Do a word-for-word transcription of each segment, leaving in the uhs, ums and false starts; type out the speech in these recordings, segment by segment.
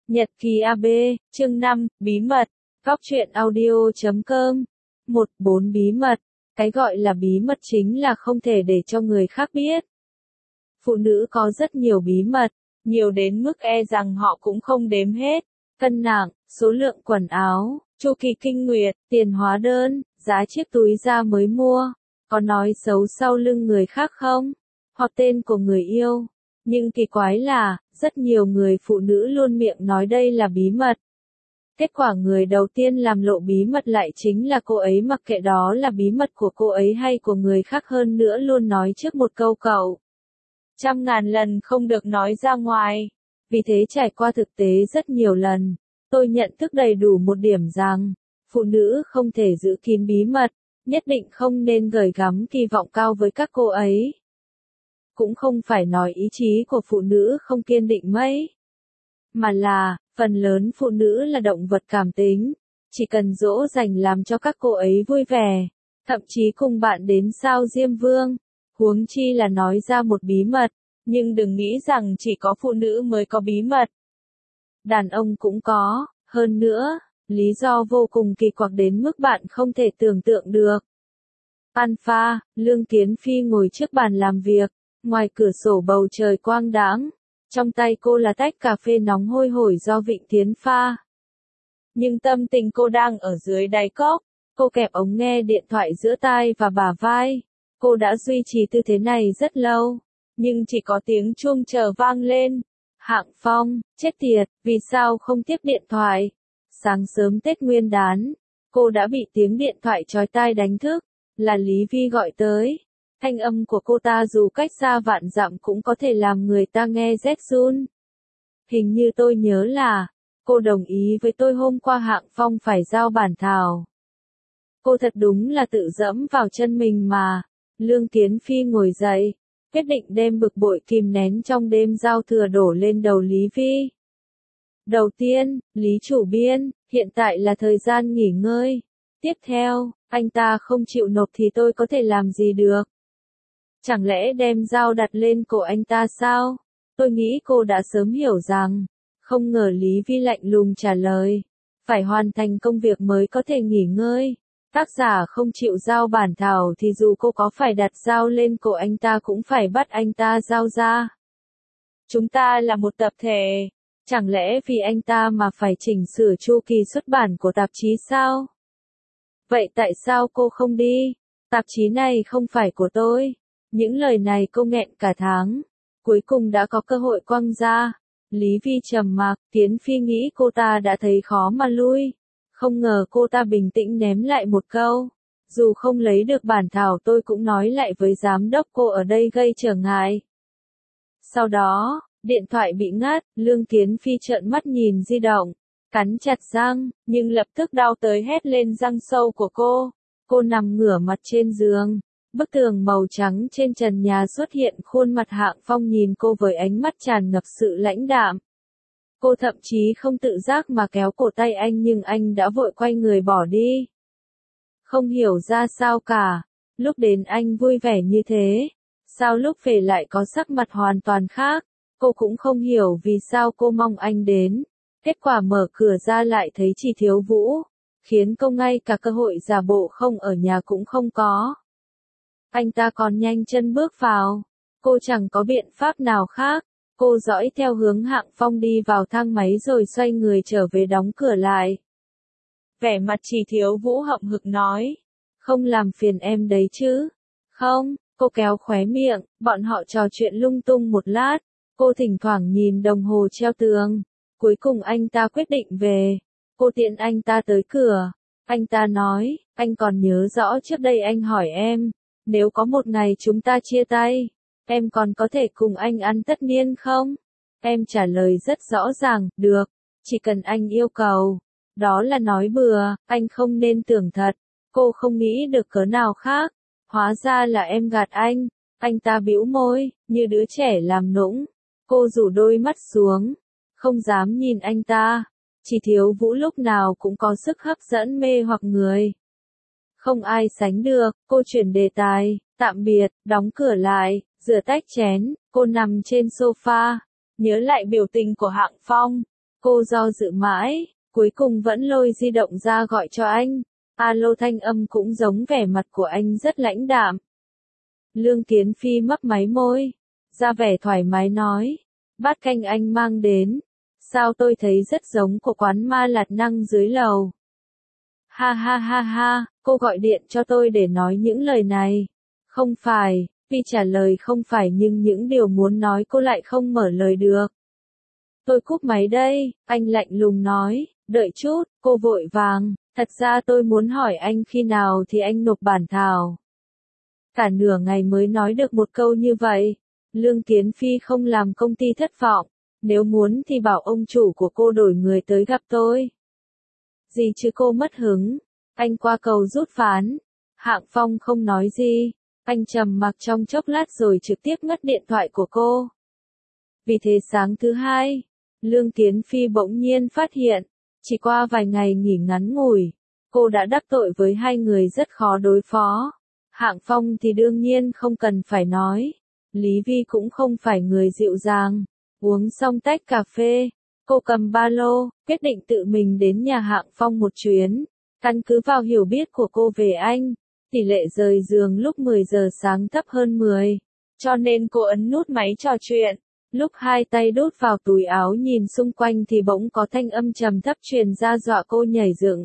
Nhật ký a bê, chương năm, bí mật, góc truyện audio chấm com. một bốn Bí mật. Cái gọi là bí mật chính là không thể để cho người khác biết. Phụ nữ có rất nhiều bí mật, nhiều đến mức e rằng họ cũng không đếm hết. Cân nặng, số lượng quần áo, chu kỳ kinh nguyệt, tiền hóa đơn, giá chiếc túi da mới mua, có nói xấu sau lưng người khác không? Hoặc tên của người yêu. Nhưng kỳ quái là, rất nhiều người phụ nữ luôn miệng nói đây là bí mật. Kết quả người đầu tiên làm lộ bí mật lại chính là cô ấy, mặc kệ đó là bí mật của cô ấy hay của người khác, hơn nữa luôn nói trước một câu cậu trăm ngàn lần không được nói ra ngoài. Vì thế trải qua thực tế rất nhiều lần, tôi nhận thức đầy đủ một điểm rằng, phụ nữ không thể giữ kín bí mật, nhất định không nên gửi gắm kỳ vọng cao với các cô ấy. Cũng không phải nói ý chí của phụ nữ không kiên định mấy, mà là, phần lớn phụ nữ là động vật cảm tính, chỉ cần dỗ dành làm cho các cô ấy vui vẻ, thậm chí cùng bạn đến sao Diêm Vương, huống chi là nói ra một bí mật, nhưng đừng nghĩ rằng chỉ có phụ nữ mới có bí mật. Đàn ông cũng có, hơn nữa, lý do vô cùng kỳ quặc đến mức bạn không thể tưởng tượng được. Alpha, Lương Kiến Phi ngồi trước bàn làm việc, ngoài cửa sổ bầu trời quang đãng, trong tay cô là tách cà phê nóng hôi hổi do Vịnh Tiến pha. Nhưng tâm tình cô đang ở dưới đáy cốc, cô kẹp ống nghe điện thoại giữa tai và bả vai. Cô đã duy trì tư thế này rất lâu, nhưng chỉ có tiếng chuông chờ vang lên. Hạng Phong, chết tiệt, vì sao không tiếp điện thoại? Sáng sớm Tết Nguyên đán, cô đã bị tiếng điện thoại chói tai đánh thức, là Lý Vi gọi tới. Thanh âm của cô ta dù cách xa vạn dặm cũng có thể làm người ta nghe rét run. Hình như tôi nhớ là, cô đồng ý với tôi hôm qua Hạng Phong phải giao bản thảo. Cô thật đúng là tự dẫm vào chân mình mà. Lương Kiến Phi ngồi dậy, quyết định đem bực bội kìm nén trong đêm giao thừa đổ lên đầu Lý Vi. Đầu tiên, Lý chủ biên, hiện tại là thời gian nghỉ ngơi. Tiếp theo, anh ta không chịu nộp thì tôi có thể làm gì được? Chẳng lẽ đem dao đặt lên cổ anh ta sao? Tôi nghĩ cô đã sớm hiểu rằng, không ngờ Lý Vi lạnh lùng trả lời, phải hoàn thành công việc mới có thể nghỉ ngơi. Tác giả không chịu giao bản thảo thì dù cô có phải đặt dao lên cổ anh ta cũng phải bắt anh ta giao ra. Chúng ta là một tập thể, chẳng lẽ vì anh ta mà phải chỉnh sửa chu kỳ xuất bản của tạp chí sao? Vậy tại sao cô không đi? Tạp chí này không phải của tôi. Những lời này cô nghẹn cả tháng, cuối cùng đã có cơ hội quăng ra. Lý Vi trầm mặc, Tiến Phi nghĩ cô ta đã thấy khó mà lui. Không ngờ cô ta bình tĩnh ném lại một câu. Dù không lấy được bản thảo tôi cũng nói lại với giám đốc cô ở đây gây trở ngại. Sau đó, điện thoại bị ngắt, Lương Kiến Phi trợn mắt nhìn di động, cắn chặt răng, nhưng lập tức đau tới hét lên răng sâu của cô. Cô nằm ngửa mặt trên giường. Bức tường màu trắng trên trần nhà xuất hiện khuôn mặt Hạng Phong nhìn cô với ánh mắt tràn ngập sự lãnh đạm. Cô thậm chí không tự giác mà kéo cổ tay anh nhưng anh đã vội quay người bỏ đi. Không hiểu ra sao cả, lúc đến anh vui vẻ như thế, sao lúc về lại có sắc mặt hoàn toàn khác, cô cũng không hiểu vì sao cô mong anh đến. Kết quả mở cửa ra lại thấy chỉ thiếu Vũ, khiến cô ngay cả cơ hội giả bộ không ở nhà cũng không có. Anh ta còn nhanh chân bước vào. Cô chẳng có biện pháp nào khác. Cô dõi theo hướng Hạng Phong đi vào thang máy rồi xoay người trở về đóng cửa lại. Vẻ mặt chỉ thiếu Vũ hậm hực nói. Không làm phiền em đấy chứ? Không, cô kéo khóe miệng, bọn họ trò chuyện lung tung một lát. Cô thỉnh thoảng nhìn đồng hồ treo tường. Cuối cùng anh ta quyết định về. Cô tiện anh ta tới cửa. Anh ta nói, anh còn nhớ rõ trước đây anh hỏi em. Nếu có một ngày chúng ta chia tay, em còn có thể cùng anh ăn tất niên không? Em trả lời rất rõ ràng, được, chỉ cần anh yêu cầu. Đó là nói bừa, anh không nên tưởng thật. Cô không nghĩ được cớ nào khác. Hóa ra là em gạt anh. Anh ta bĩu môi, như đứa trẻ làm nũng. Cô rủ đôi mắt xuống, không dám nhìn anh ta. Chỉ thiếu Vũ lúc nào cũng có sức hấp dẫn mê hoặc người. Không ai sánh được, cô chuyển đề tài, tạm biệt, đóng cửa lại, rửa tách chén, cô nằm trên sofa, nhớ lại biểu tình của Hạng Phong, Cô do dự mãi, cuối cùng vẫn lôi di động ra gọi cho anh. Alo, thanh âm cũng giống vẻ mặt của anh rất lãnh đạm. Lương Kiến Phi mấp máy môi, ra vẻ thoải mái nói, bát canh anh mang đến, sao tôi thấy rất giống của quán ma lạt năng dưới lầu. Ha ha ha ha, cô gọi điện cho tôi để nói những lời này. Không phải, Phi trả lời không phải nhưng những điều muốn nói cô lại không mở lời được. Tôi cúp máy đây, anh lạnh lùng nói, đợi chút, cô vội vàng, thật ra tôi muốn hỏi anh khi nào thì anh nộp bản thảo. Cả nửa ngày mới nói được một câu như vậy. Lương Kiến Phi không làm công ty thất vọng, nếu muốn thì bảo ông chủ của cô đổi người tới gặp tôi. Gì chứ, cô mất hứng, anh qua cầu rút ván. Hạng Phong không nói gì, anh trầm mặc trong chốc lát rồi trực tiếp ngắt điện thoại của cô. Vì thế sáng thứ hai, Lương Kiến Phi bỗng nhiên phát hiện, chỉ qua vài ngày nghỉ ngắn ngủi, cô đã đắc tội với hai người rất khó đối phó. Hạng Phong thì đương nhiên không cần phải nói, Lý Vi cũng không phải người dịu dàng. Uống xong tách cà phê, cô cầm ba lô, quyết định tự mình đến nhà Hạng Phong một chuyến. Căn cứ vào hiểu biết của cô về anh, tỷ lệ rời giường lúc mười giờ sáng thấp hơn mười, cho nên cô ấn nút máy trò chuyện. Lúc hai tay đút vào túi áo nhìn xung quanh thì bỗng có thanh âm trầm thấp truyền ra dọa cô nhảy dựng.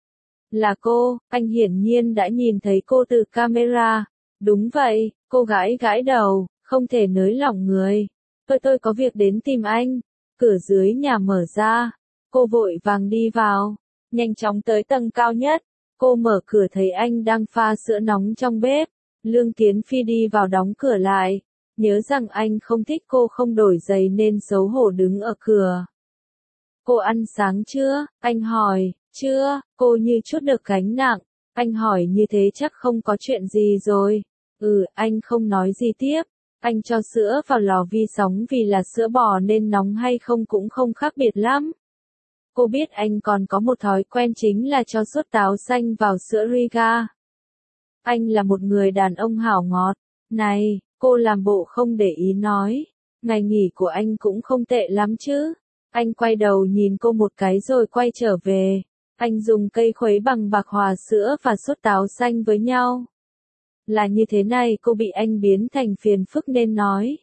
Là cô, anh hiển nhiên đã nhìn thấy cô từ camera. Đúng vậy, cô gãi gãi đầu, không thể nới lỏng người. Tôi tôi có việc đến tìm anh. Cửa dưới nhà mở ra, cô vội vàng đi vào, nhanh chóng tới tầng cao nhất. Cô mở cửa thấy anh đang pha sữa nóng trong bếp. Lương Kiến Phi đi vào đóng cửa lại, nhớ rằng anh không thích cô không đổi giày nên xấu hổ đứng ở cửa. Cô ăn sáng chưa? Anh hỏi. Chưa, cô như chút được gánh nặng. Anh hỏi như thế chắc không có chuyện gì rồi. Ừ, anh không nói gì tiếp. Anh cho sữa vào lò vi sóng vì là sữa bò nên nóng hay không cũng không khác biệt lắm. Cô biết anh còn có một thói quen chính là cho sốt táo xanh vào sữa Riga. Anh là một người đàn ông hảo ngọt. Này, cô làm bộ không để ý nói. Ngày nghỉ của anh cũng không tệ lắm chứ. Anh quay đầu nhìn cô một cái rồi quay trở về. Anh dùng cây khuấy bằng bạc hòa sữa và sốt táo xanh với nhau. Là như thế này, cô bị anh biến thành phiền phức nên nói.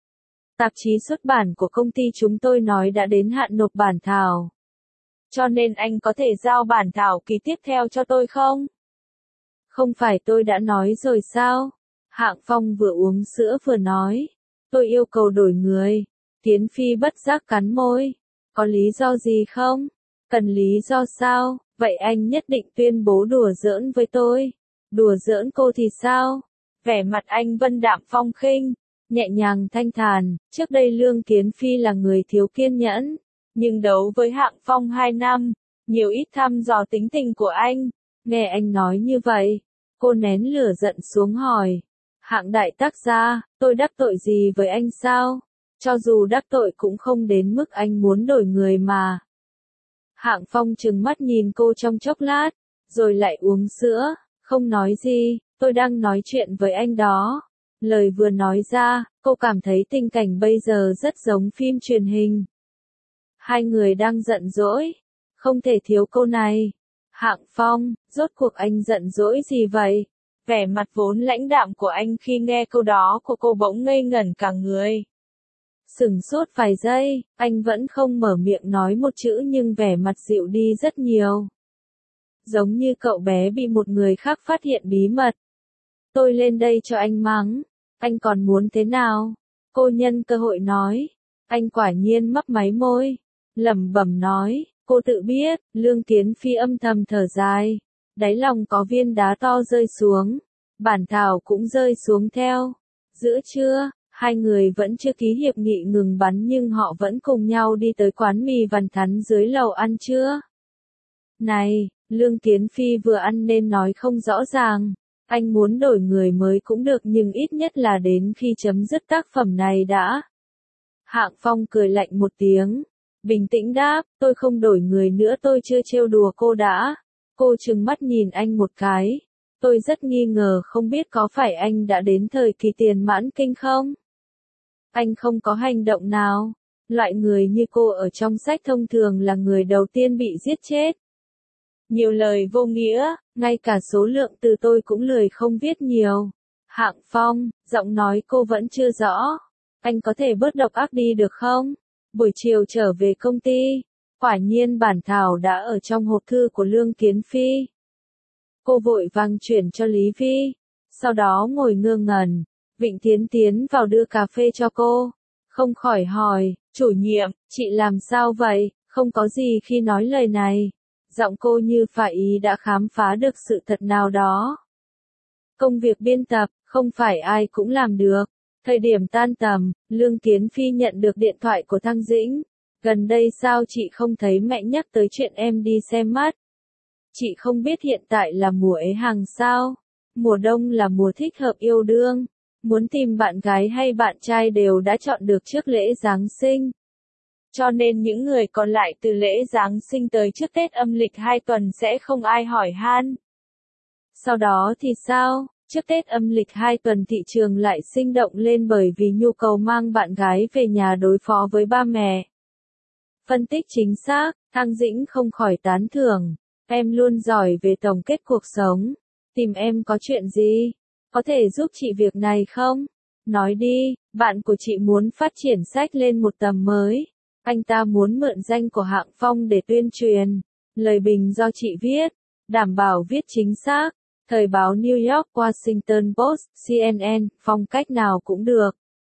Tạp chí xuất bản của công ty chúng tôi nói đã đến hạn nộp bản thảo. Cho nên anh có thể giao bản thảo kỳ tiếp theo cho tôi không? Không phải tôi đã nói rồi sao? Hạng Phong vừa uống sữa vừa nói. Tôi yêu cầu đổi người. Kiến Phi bất giác cắn môi. Có lý do gì không? Cần lý do sao? Vậy anh nhất định tuyên bố đùa giỡn với tôi. Đùa giỡn cô thì sao? Vẻ mặt anh vân đạm phong khinh, nhẹ nhàng thanh thản. Trước đây Lương Kiến Phi là người thiếu kiên nhẫn, nhưng đấu với Hạng Phong hai năm, nhiều ít thăm dò tính tình của anh. Nghe anh nói như vậy, cô nén lửa giận xuống hỏi. Hạng đại tác gia, tôi đắc tội gì với anh sao? Cho dù đắc tội cũng không đến mức anh muốn đổi người mà. Hạng Phong trừng mắt nhìn cô trong chốc lát, rồi lại uống sữa, không nói gì, tôi đang nói chuyện với anh đó. Lời vừa nói ra, cô cảm thấy tình cảnh bây giờ rất giống phim truyền hình. Hai người đang giận dỗi, không thể thiếu câu này. Hạng Phong, rốt cuộc anh giận dỗi gì vậy? Vẻ mặt vốn lãnh đạm của anh khi nghe câu đó của cô bỗng ngây ngẩn cả người. Sửng sốt vài giây, anh vẫn không mở miệng nói một chữ nhưng vẻ mặt dịu đi rất nhiều. Giống như cậu bé bị một người khác phát hiện bí mật. Tôi lên đây cho anh mắng, anh còn muốn thế nào? Cô nhân cơ hội nói. Anh quả nhiên mấp máy môi, lẩm bẩm nói, cô tự biết. Lương Kiến Phi âm thầm thở dài, đáy lòng có viên đá to rơi xuống, bản thảo cũng rơi xuống theo. Giữa trưa, hai người vẫn chưa ký hiệp nghị ngừng bắn nhưng họ vẫn cùng nhau đi tới quán mì Văn Thắn dưới lầu ăn trưa. Này, Lương Kiến Phi vừa ăn nên nói không rõ ràng. Anh muốn đổi người mới cũng được nhưng ít nhất là đến khi chấm dứt tác phẩm này đã. Hạng Phong cười lạnh một tiếng, bình tĩnh đáp, tôi không đổi người nữa, tôi chưa trêu đùa cô đã. Cô trừng mắt nhìn anh một cái. Tôi rất nghi ngờ không biết có phải anh đã đến thời kỳ tiền mãn kinh không? Anh không có hành động nào. Loại người như cô ở trong sách thông thường là người đầu tiên bị giết chết. Nhiều lời vô nghĩa, ngay cả số lượng từ tôi cũng lười không viết nhiều. Hạng Phong, giọng nói cô vẫn chưa rõ. Anh có thể bớt độc ác đi được không? Buổi chiều trở về công ty, quả nhiên bản thảo đã ở trong hộp thư của Lương Kiến Phi. Cô vội vàng chuyển cho Lý Vi, sau đó ngồi ngơ ngẩn. Vịnh Tiến tiến vào đưa cà phê cho cô, không khỏi hỏi, chủ nhiệm, chị làm sao vậy, không có gì khi nói lời này. Giọng cô như phải ý đã khám phá được sự thật nào đó. Công việc biên tập, không phải ai cũng làm được. Thời điểm tan tầm, Lương Kiến Phi nhận được điện thoại của Thăng Dĩnh. Gần đây sao chị không thấy mẹ nhắc tới chuyện em đi xem mắt? Chị không biết hiện tại là mùa ế hàng sao? Mùa đông là mùa thích hợp yêu đương. Muốn tìm bạn gái hay bạn trai đều đã chọn được trước lễ Giáng sinh. Cho nên những người còn lại từ lễ Giáng sinh tới trước Tết âm lịch hai tuần sẽ không ai hỏi han. Sau đó thì sao? Trước Tết âm lịch hai tuần thị trường lại sinh động lên bởi vì nhu cầu mang bạn gái về nhà đối phó với ba mẹ. Phân tích chính xác, Thăng Dĩnh không khỏi tán thưởng. Em luôn giỏi về tổng kết cuộc sống. Tìm em có chuyện gì? Có thể giúp chị việc này không? Nói đi, bạn của chị muốn phát triển sách lên một tầm mới. Anh ta muốn mượn danh của Hạng Phong để tuyên truyền. Lời bình do chị viết, đảm bảo viết chính xác. Thời báo New York, Washington Post, C N N, phong cách nào cũng được.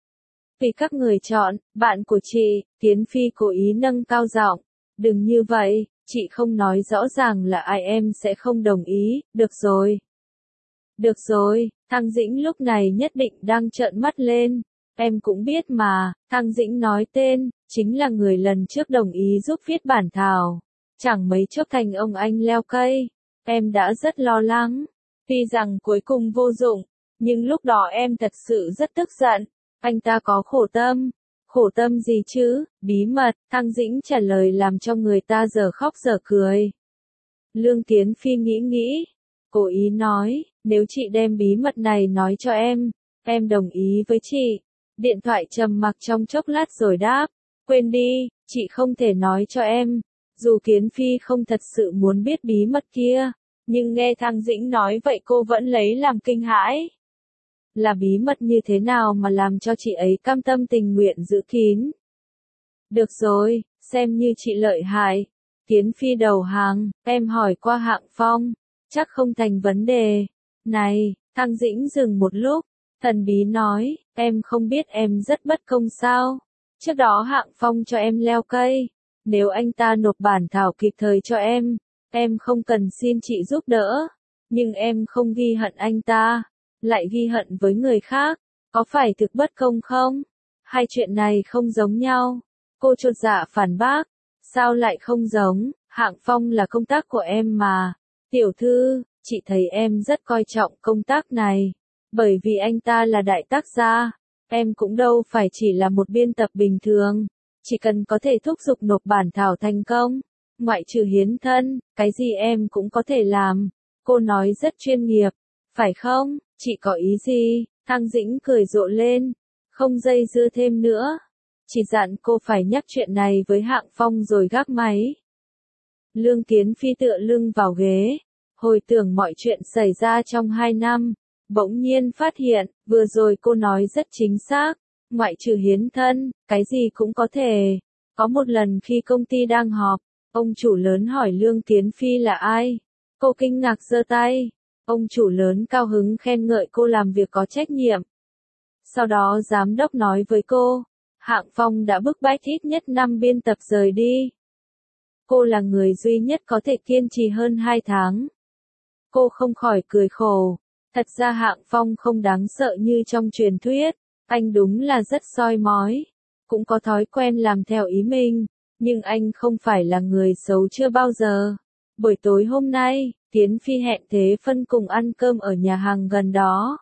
Vì các người chọn, bạn của chị, Tiến Phi cố ý nâng cao giọng. Đừng như vậy, chị không nói rõ ràng là ai em sẽ không đồng ý, được rồi. Được rồi, Thăng Dĩnh lúc này nhất định đang trợn mắt lên. Em cũng biết mà, Thăng Dĩnh nói tên, chính là người lần trước đồng ý giúp viết bản thảo. Chẳng mấy chốc thành ông anh leo cây. Em đã rất lo lắng. Tuy rằng cuối cùng vô dụng, nhưng lúc đó em thật sự rất tức giận. Anh ta có khổ tâm. Khổ tâm gì chứ? Bí mật, Thăng Dĩnh trả lời làm cho người ta giờ khóc giờ cười. Lương Kiến Phi nghĩ nghĩ. Cố ý nói, nếu chị đem bí mật này nói cho em, em đồng ý với chị. Điện thoại trầm mặc trong chốc lát rồi đáp. Quên đi, chị không thể nói cho em. Dù Kiến Phi không thật sự muốn biết bí mật kia, nhưng nghe Thăng Dĩnh nói vậy cô vẫn lấy làm kinh hãi. Là bí mật như thế nào mà làm cho chị ấy cam tâm tình nguyện giữ kín? Được rồi, xem như chị lợi hại. Kiến Phi đầu hàng, em hỏi qua Hạng Phong, chắc không thành vấn đề. Này, Thăng Dĩnh dừng một lúc, thần bí nói, em không biết em rất bất công sao? Trước đó Hạng Phong cho em leo cây, nếu anh ta nộp bản thảo kịp thời cho em, em không cần xin chị giúp đỡ, nhưng em không ghi hận anh ta, lại ghi hận với người khác, có phải thực bất công không? Hai chuyện này không giống nhau. Cô chột dạ phản bác, sao lại không giống, Hạng Phong là công tác của em mà. Tiểu thư, chị thấy em rất coi trọng công tác này, bởi vì anh ta là đại tác gia, em cũng đâu phải chỉ là một biên tập bình thường, chỉ cần có thể thúc giục nộp bản thảo thành công, ngoại trừ hiến thân, cái gì em cũng có thể làm. Cô nói rất chuyên nghiệp, phải không, chị có ý gì? Thăng Dĩnh cười rộ lên, không dây dưa thêm nữa, chỉ dặn cô phải nhắc chuyện này với Hạng Phong rồi gác máy. Lương Kiến Phi tựa lưng vào ghế, hồi tưởng mọi chuyện xảy ra trong hai năm, bỗng nhiên phát hiện, vừa rồi cô nói rất chính xác, ngoại trừ hiến thân, cái gì cũng có thể. Có một lần khi công ty đang họp, ông chủ lớn hỏi Lương Kiến Phi là ai? Cô kinh ngạc giơ tay, ông chủ lớn cao hứng khen ngợi cô làm việc có trách nhiệm. Sau đó giám đốc nói với cô, Hạng Phong đã bức bách ít nhất năm biên tập rời đi. Cô là người duy nhất có thể kiên trì hơn hai tháng. Cô không khỏi cười khổ. Thật ra Hạng Phong không đáng sợ như trong truyền thuyết. Anh đúng là rất soi mói. Cũng có thói quen làm theo ý mình. Nhưng anh không phải là người xấu chưa bao giờ. Buổi tối hôm nay, Tiến Phi hẹn Thế Phân cùng ăn cơm ở nhà hàng gần đó.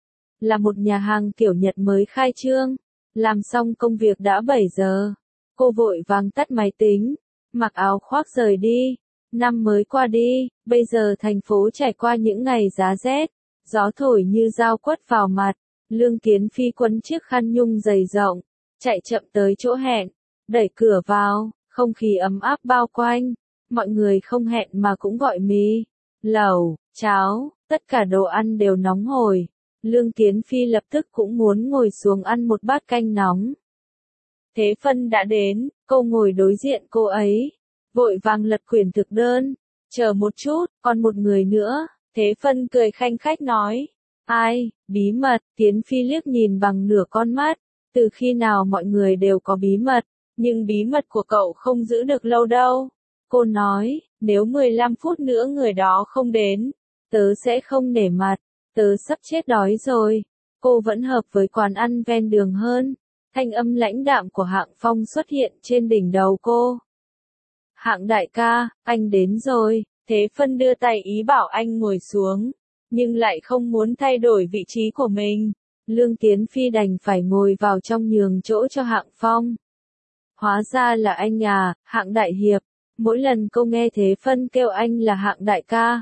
Là một nhà hàng kiểu Nhật mới khai trương. Làm xong công việc đã bảy giờ. Cô vội vàng tắt máy tính, mặc áo khoác rời đi. Năm mới qua đi, bây giờ thành phố trải qua những ngày giá rét, gió thổi như dao quất vào mặt. Lương Kiến Phi quấn chiếc khăn nhung dày rộng, chạy chậm tới chỗ hẹn. đẩy cửa vào, không khí ấm áp bao quanh, mọi người không hẹn mà cũng gọi mì, lẩu, cháo, tất cả đồ ăn đều nóng hổi. Lương Kiến Phi lập tức cũng muốn ngồi xuống ăn một bát canh nóng. Thế Phân đã đến, cô ngồi đối diện cô ấy, vội vàng lật quyển thực đơn, chờ một chút, còn một người nữa. Thế Phân cười khanh khách nói, ai, bí mật. Tiến Phi liếc nhìn bằng nửa con mắt, từ khi nào mọi người đều có bí mật, nhưng bí mật của cậu không giữ được lâu đâu. Cô nói, nếu mười lăm phút nữa người đó không đến, tớ sẽ không nể mặt, tớ sắp chết đói rồi. Cô vẫn hợp với quán ăn ven đường hơn. Thanh âm lãnh đạm của Hạng Phong xuất hiện trên đỉnh đầu cô. Hạng đại ca, anh đến rồi. Thế Phân đưa tay ý bảo anh ngồi xuống, nhưng lại không muốn thay đổi vị trí của mình. Lương Kiến Phi đành phải ngồi vào trong nhường chỗ cho Hạng Phong. Hóa ra là anh à, Hạng đại hiệp. Mỗi lần cô nghe Thế Phân kêu anh là Hạng đại ca,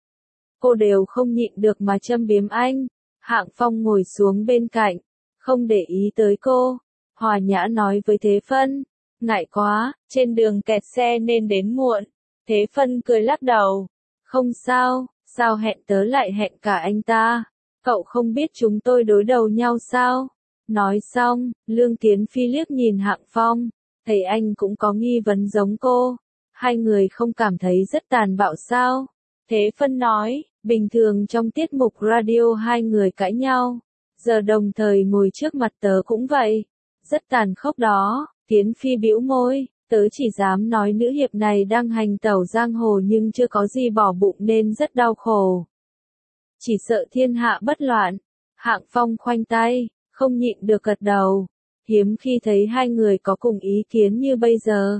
cô đều không nhịn được mà châm biếm anh. Hạng Phong ngồi xuống bên cạnh, không để ý tới cô, hòa nhã nói với Thế Phân, ngại quá, trên đường kẹt xe nên đến muộn. Thế Phân cười lắc đầu, không sao, sao hẹn tớ lại hẹn cả anh ta, cậu không biết chúng tôi đối đầu nhau sao? Nói xong, Lương Kiến Phi liếc nhìn Hạng Phong, thấy anh cũng có nghi vấn giống cô, hai người không cảm thấy rất tàn bạo sao? Thế Phân nói, bình thường trong tiết mục radio hai người cãi nhau, giờ đồng thời ngồi trước mặt tớ cũng vậy, rất tàn khốc đó. Tiến Phi bĩu môi, tớ chỉ dám nói nữ hiệp này đang hành tẩu giang hồ nhưng chưa có gì bỏ bụng nên rất đau khổ. Chỉ sợ thiên hạ bất loạn. Hạng Phong khoanh tay, không nhịn được gật đầu, hiếm khi thấy hai người có cùng ý kiến như bây giờ.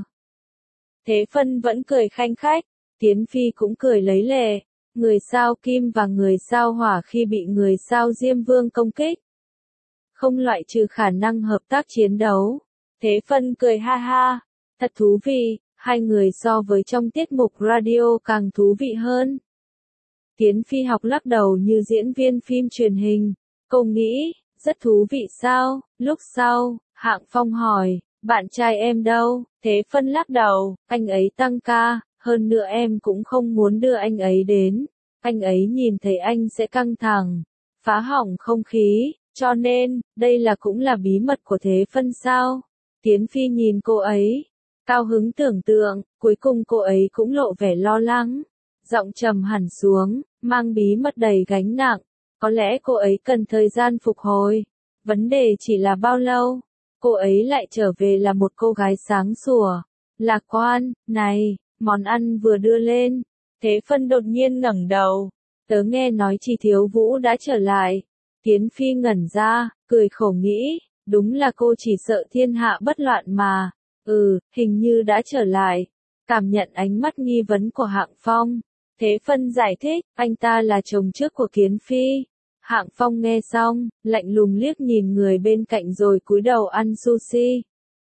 Thế Phân vẫn cười khanh khách, Tiến Phi cũng cười lấy lệ, người sao kim và người sao hỏa khi bị người sao Diêm Vương công kích, không loại trừ khả năng hợp tác chiến đấu. Thế Phân cười ha ha, thật thú vị, hai người so với trong tiết mục radio càng thú vị hơn. Tiến Phi học lắc đầu như diễn viên phim truyền hình, cô nghĩ, rất thú vị sao? Lúc sau, Hạng Phong hỏi, bạn trai em đâu? Thế Phân lắc đầu, anh ấy tăng ca, hơn nữa em cũng không muốn đưa anh ấy đến, anh ấy nhìn thấy anh sẽ căng thẳng, phá hỏng không khí, cho nên, đây là cũng là bí mật của Thế Phân sao? Tiến Phi nhìn cô ấy, cao hứng tưởng tượng, cuối cùng cô ấy cũng lộ vẻ lo lắng, giọng trầm hẳn xuống, mang bí mật đầy gánh nặng, có lẽ cô ấy cần thời gian phục hồi, vấn đề chỉ là bao lâu, cô ấy lại trở về là một cô gái sáng sủa, lạc quan. Này, món ăn vừa đưa lên, Thế Phân đột nhiên ngẩng đầu, tớ nghe nói Chỉ Thiếu Vũ đã trở lại. Tiến Phi ngẩn ra, cười khổ nghĩ, đúng là cô chỉ sợ thiên hạ bất loạn mà, ừ, hình như đã trở lại. Cảm nhận ánh mắt nghi vấn của Hạng Phong, Thế Phân giải thích, anh ta là chồng trước của Kiến Phi. Hạng Phong nghe xong, lạnh lùng liếc nhìn người bên cạnh rồi cúi đầu ăn sushi.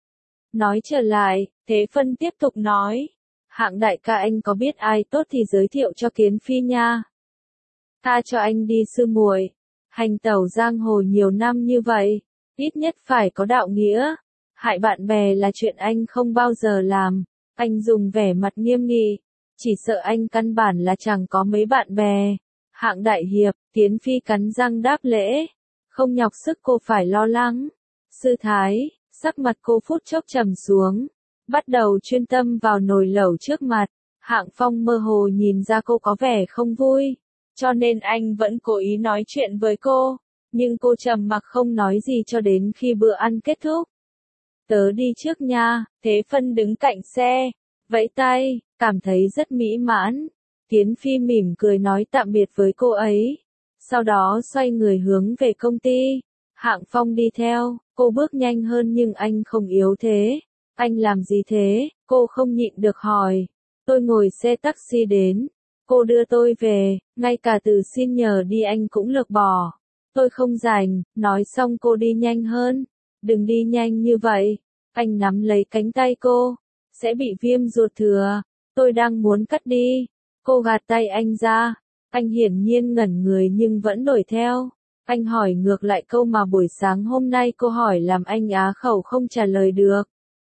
Nói trở lại, Thế Phân tiếp tục nói, Hạng đại ca anh có biết ai tốt thì giới thiệu cho Kiến Phi nha. Ta cho anh đi sư muội, hành tẩu giang hồ nhiều năm như vậy, ít nhất phải có đạo nghĩa, hại bạn bè là chuyện anh không bao giờ làm. Anh dùng vẻ mặt nghiêm nghị, chỉ sợ anh căn bản là chẳng có mấy bạn bè. Hạng đại hiệp, Tiến Phi cắn răng đáp lễ, không nhọc sức cô phải lo lắng. Sư thái, sắc mặt cô phút chốc trầm xuống, bắt đầu chuyên tâm vào nồi lẩu trước mặt. Hạng Phong mơ hồ nhìn ra cô có vẻ không vui, cho nên anh vẫn cố ý nói chuyện với cô, nhưng cô trầm mặc không nói gì cho đến khi bữa ăn kết thúc. Tớ đi trước nha. Thế Phân đứng cạnh xe, vẫy tay, cảm thấy rất mỹ mãn. Tiến Phi mỉm cười nói tạm biệt với cô ấy, sau đó xoay người hướng về công ty. Hạng Phong đi theo, cô bước nhanh hơn nhưng anh không yếu thế. Anh làm gì thế? Cô không nhịn được hỏi. Tôi ngồi xe taxi đến, cô đưa tôi về, ngay cả từ xin nhờ đi anh cũng lược bỏ. Tôi không rảnh. Nói xong cô đi nhanh hơn. Đừng đi nhanh như vậy. Anh nắm lấy cánh tay cô, sẽ bị viêm ruột thừa. Tôi đang muốn cắt đi. Cô gạt tay anh ra. Anh hiển nhiên ngẩn người nhưng vẫn đuổi theo. Anh hỏi ngược lại câu mà buổi sáng hôm nay cô hỏi làm anh á khẩu không trả lời được.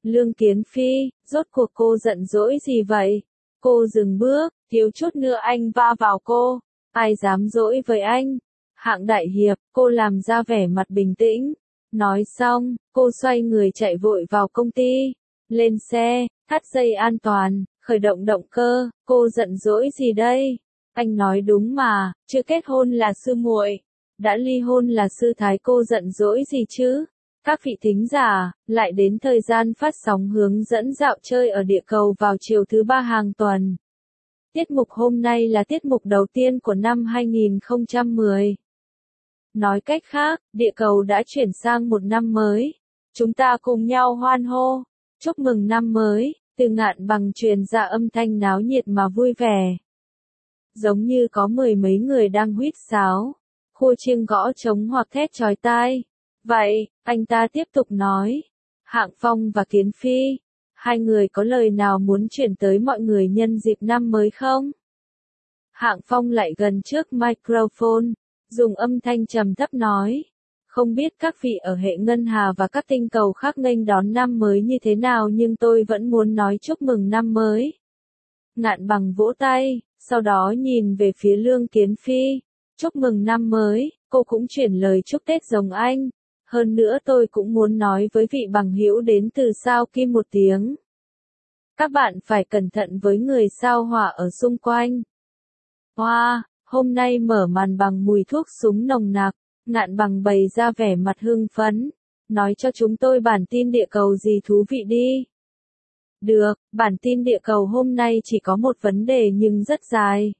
Lương Kiến Phi, rốt cuộc cô giận dỗi gì vậy? Cô dừng bước, thiếu chút nữa anh va vào cô. Ai dám dỗi với anh? Hạng đại hiệp, cô làm ra vẻ mặt bình tĩnh. Nói xong, cô xoay người chạy vội vào công ty. Lên xe, thắt dây an toàn, khởi động động cơ. Cô giận dỗi gì đây? Anh nói đúng mà, chưa kết hôn là sư muội, đã ly hôn là sư thái, cô giận dỗi gì chứ? Các vị thính giả, lại đến thời gian phát sóng hướng dẫn dạo chơi ở địa cầu vào chiều thứ ba hàng tuần. Tiết mục hôm nay là tiết mục đầu tiên của năm hai nghìn không trăm mười. Nói cách khác, địa cầu đã chuyển sang một năm mới. Chúng ta cùng nhau hoan hô, chúc mừng năm mới, từ Ngạn Bằng truyền ra âm thanh náo nhiệt mà vui vẻ. Giống như có mười mấy người đang huýt sáo, khua chiêng gõ trống hoặc thét chói tai. Vậy, anh ta tiếp tục nói, Hạng Phong và Kiến Phi, hai người có lời nào muốn chuyển tới mọi người nhân dịp năm mới không? Hạng Phong lại gần trước microphone, dùng âm thanh trầm thấp nói, không biết các vị ở hệ ngân hà và các tinh cầu khác nghênh đón năm mới như thế nào, nhưng tôi vẫn muốn nói chúc mừng năm mới. Ngạn Bằng vỗ tay, sau đó nhìn về phía Lương Kiến Phi, chúc mừng năm mới, cô cũng chuyển lời chúc Tết giống anh. Hơn nữa tôi cũng muốn nói với vị bằng hữu đến từ sao Kim một tiếng. Các bạn phải cẩn thận với người sao Hỏa ở xung quanh. Hoa, wow, hôm nay mở màn bằng mùi thuốc súng nồng nặc, Ngạn Bằng bày ra vẻ mặt hưng phấn, nói cho chúng tôi bản tin địa cầu gì thú vị đi. Được, bản tin địa cầu hôm nay chỉ có một vấn đề nhưng rất dài.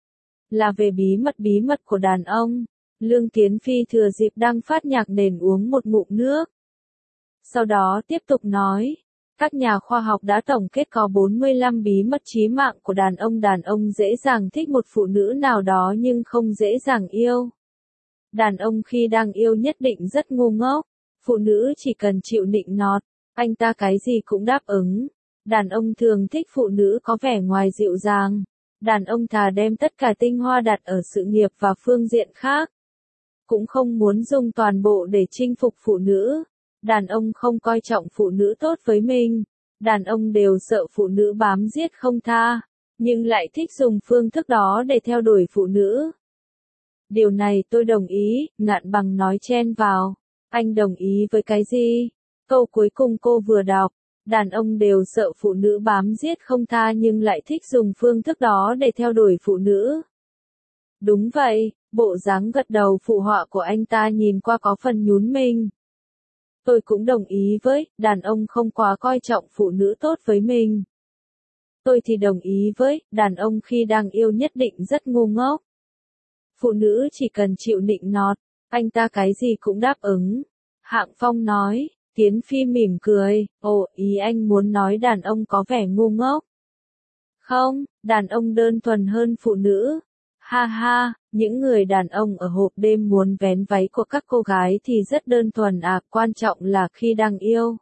Là về bí mật bí mật của đàn ông. Lương Kiến Phi thừa dịp đang phát nhạc nền uống một ngụm nước. Sau đó tiếp tục nói, các nhà khoa học đã tổng kết có bốn mươi lăm bí mật chí mạng của đàn ông. Đàn ông dễ dàng thích một phụ nữ nào đó nhưng không dễ dàng yêu. Đàn ông khi đang yêu nhất định rất ngu ngốc. Phụ nữ chỉ cần chịu nịnh nọt, anh ta cái gì cũng đáp ứng. Đàn ông thường thích phụ nữ có vẻ ngoài dịu dàng. Đàn ông thà đem tất cả tinh hoa đặt ở sự nghiệp và phương diện khác. Cũng không muốn dùng toàn bộ để chinh phục phụ nữ. Đàn ông không coi trọng phụ nữ tốt với mình. Đàn ông đều sợ phụ nữ bám giết không tha, nhưng lại thích dùng phương thức đó để theo đuổi phụ nữ. Điều này tôi đồng ý, Ngạn Bằng nói chen vào. Anh đồng ý với cái gì? Câu cuối cùng cô vừa đọc. Đàn ông đều sợ phụ nữ bám giết không tha nhưng lại thích dùng phương thức đó để theo đuổi phụ nữ. Đúng vậy, bộ dáng gật đầu phụ họa của anh ta nhìn qua có phần nhún mình. Tôi cũng đồng ý với, đàn ông không quá coi trọng phụ nữ tốt với mình. Tôi thì đồng ý với, đàn ông khi đang yêu nhất định rất ngu ngốc. Phụ nữ chỉ cần chịu nịnh nọt, anh ta cái gì cũng đáp ứng. Hạng Phong nói, Kiến Phi mỉm cười, ồ, ý anh muốn nói đàn ông có vẻ ngu ngốc. Không, đàn ông đơn thuần hơn phụ nữ. Ha ha, những người đàn ông ở hộp đêm muốn vén váy của các cô gái thì rất đơn thuần à, quan trọng là khi đang yêu.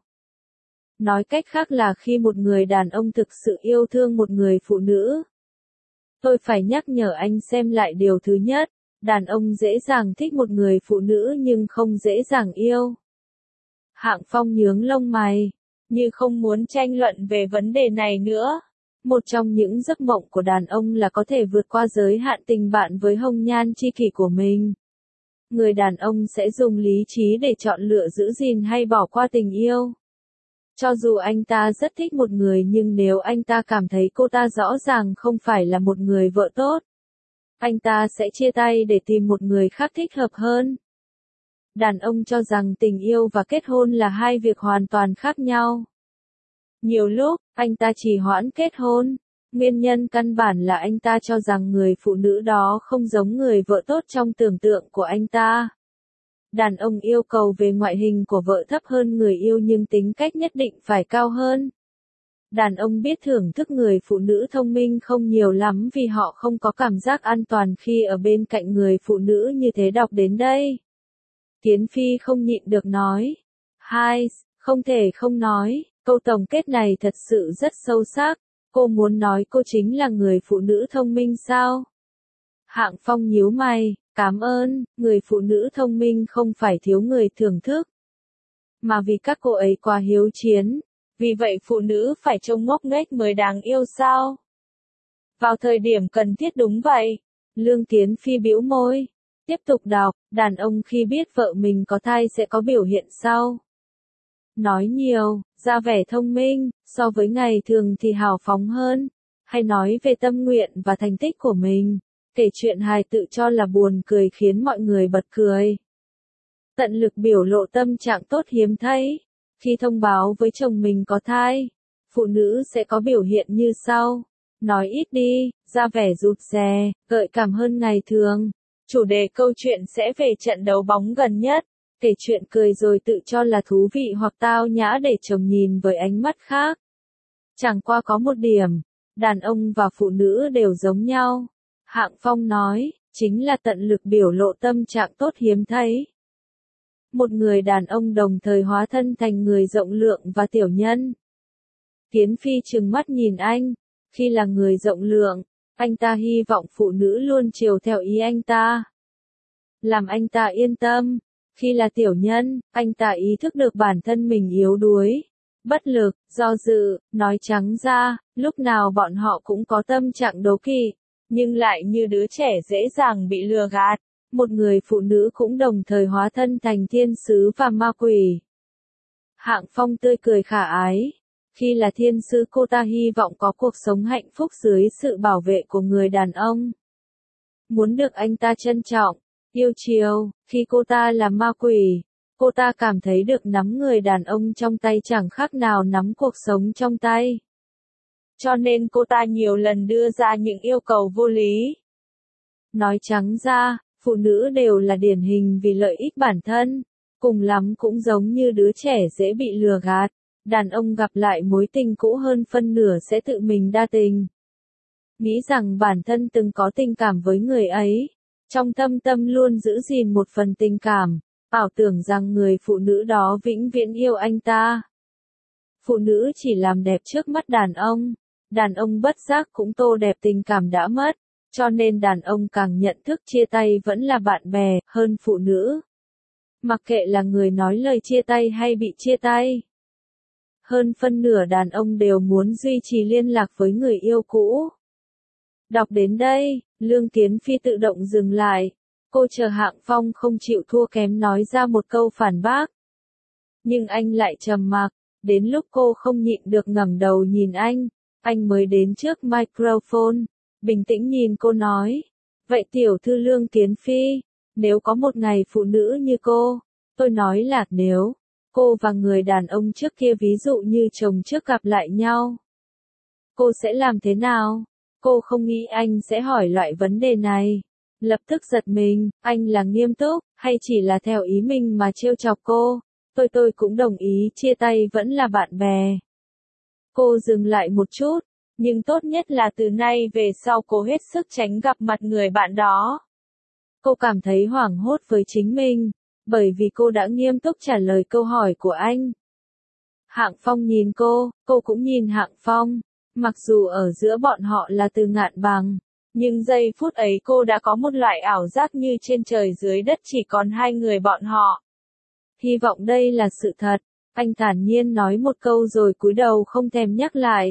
Nói cách khác là khi một người đàn ông thực sự yêu thương một người phụ nữ. Tôi phải nhắc nhở anh xem lại điều thứ nhất, đàn ông dễ dàng thích một người phụ nữ nhưng không dễ dàng yêu. Hạng Phong nhướng lông mày, như không muốn tranh luận về vấn đề này nữa. Một trong những giấc mộng của đàn ông là có thể vượt qua giới hạn tình bạn với hồng nhan chi kỷ của mình. Người đàn ông sẽ dùng lý trí để chọn lựa giữ gìn hay bỏ qua tình yêu. Cho dù anh ta rất thích một người nhưng nếu anh ta cảm thấy cô ta rõ ràng không phải là một người vợ tốt, anh ta sẽ chia tay để tìm một người khác thích hợp hơn. Đàn ông cho rằng tình yêu và kết hôn là hai việc hoàn toàn khác nhau. Nhiều lúc, anh ta trì hoãn kết hôn. Nguyên nhân căn bản là anh ta cho rằng người phụ nữ đó không giống người vợ tốt trong tưởng tượng của anh ta. Đàn ông yêu cầu về ngoại hình của vợ thấp hơn người yêu nhưng tính cách nhất định phải cao hơn. Đàn ông biết thưởng thức người phụ nữ thông minh không nhiều lắm vì họ không có cảm giác an toàn khi ở bên cạnh người phụ nữ như thế. Đọc đến đây, Kiến Phi không nhịn được nói. Hai, không thể không nói, câu tổng kết này thật sự rất sâu sắc. Cô muốn nói cô chính là người phụ nữ thông minh sao? Hạng Phong nhíu mày, cảm ơn, người phụ nữ thông minh không phải thiếu người thưởng thức, mà vì các cô ấy quá hiếu chiến. Vì vậy phụ nữ phải trông ngốc nghếch mới đáng yêu sao? Vào thời điểm cần thiết đúng vậy. Lương Kiến Phi bĩu môi. Tiếp tục đọc, đàn ông khi biết vợ mình có thai sẽ có biểu hiện sau. Nói nhiều, ra vẻ thông minh, so với ngày thường thì hào phóng hơn. Hay nói về tâm nguyện và thành tích của mình. Kể chuyện hài tự cho là buồn cười khiến mọi người bật cười. Tận lực biểu lộ tâm trạng tốt hiếm thấy. Khi thông báo với chồng mình có thai, phụ nữ sẽ có biểu hiện như sau. Nói ít đi, ra vẻ rụt rè, gợi cảm hơn ngày thường. Chủ đề câu chuyện sẽ về trận đấu bóng gần nhất. Kể chuyện cười rồi tự cho là thú vị hoặc tao nhã để chồng nhìn với ánh mắt khác. Chẳng qua có một điểm, đàn ông và phụ nữ đều giống nhau. Hạng Phong nói, chính là tận lực biểu lộ tâm trạng tốt hiếm thấy. Một người đàn ông đồng thời hóa thân thành người rộng lượng và tiểu nhân. Kiến Phi trừng mắt nhìn anh, khi là người rộng lượng, anh ta hy vọng phụ nữ luôn chiều theo ý anh ta. Làm anh ta yên tâm, khi là tiểu nhân, anh ta ý thức được bản thân mình yếu đuối, bất lực, do dự, nói trắng ra, lúc nào bọn họ cũng có tâm trạng đố kỵ, nhưng lại như đứa trẻ dễ dàng bị lừa gạt. Một người phụ nữ cũng đồng thời hóa thân thành thiên sứ và ma quỷ. Hạng Phong tươi cười khả ái. Khi là thiên sứ cô ta hy vọng có cuộc sống hạnh phúc dưới sự bảo vệ của người đàn ông. Muốn được anh ta trân trọng, yêu chiều. Khi cô ta là ma quỷ, cô ta cảm thấy được nắm người đàn ông trong tay chẳng khác nào nắm cuộc sống trong tay. Cho nên cô ta nhiều lần đưa ra những yêu cầu vô lý. Nói trắng ra, phụ nữ đều là điển hình vì lợi ích bản thân, cùng lắm cũng giống như đứa trẻ dễ bị lừa gạt. Đàn ông gặp lại mối tình cũ hơn phân nửa sẽ tự mình đa tình. Nghĩ rằng bản thân từng có tình cảm với người ấy, trong thâm tâm luôn giữ gìn một phần tình cảm, ảo tưởng rằng người phụ nữ đó vĩnh viễn yêu anh ta. Phụ nữ chỉ làm đẹp trước mắt đàn ông, đàn ông bất giác cũng tô đẹp tình cảm đã mất, cho nên đàn ông càng nhận thức chia tay vẫn là bạn bè hơn phụ nữ. Mặc kệ là người nói lời chia tay hay bị chia tay. Hơn phân nửa đàn ông đều muốn duy trì liên lạc với người yêu cũ. Đọc đến đây, Lương Kiến Phi tự động dừng lại. Cô chờ Hạng Phong không chịu thua kém nói ra một câu phản bác. Nhưng anh lại trầm mặc, đến lúc cô không nhịn được ngẩng đầu nhìn anh, anh mới đến trước microphone, bình tĩnh nhìn cô nói. Vậy tiểu thư Lương Kiến Phi, nếu có một ngày phụ nữ như cô, tôi nói là nếu cô và người đàn ông trước kia ví dụ như chồng trước gặp lại nhau, cô sẽ làm thế nào? Cô không nghĩ anh sẽ hỏi loại vấn đề này. Lập tức giật mình, anh là nghiêm túc, hay chỉ là theo ý mình mà trêu chọc cô? Tôi tôi cũng đồng ý chia tay vẫn là bạn bè. Cô dừng lại một chút, nhưng tốt nhất là từ nay về sau cô hết sức tránh gặp mặt người bạn đó. Cô cảm thấy hoảng hốt với chính mình, bởi vì cô đã nghiêm túc trả lời câu hỏi của anh. Hạng Phong nhìn cô, cô cũng nhìn Hạng Phong. Mặc dù ở giữa bọn họ là từ ngạn bằng, nhưng giây phút ấy cô đã có một loại ảo giác như trên trời dưới đất chỉ còn hai người bọn họ. Hy vọng đây là sự thật, anh thản nhiên nói một câu rồi cúi đầu không thèm nhắc lại.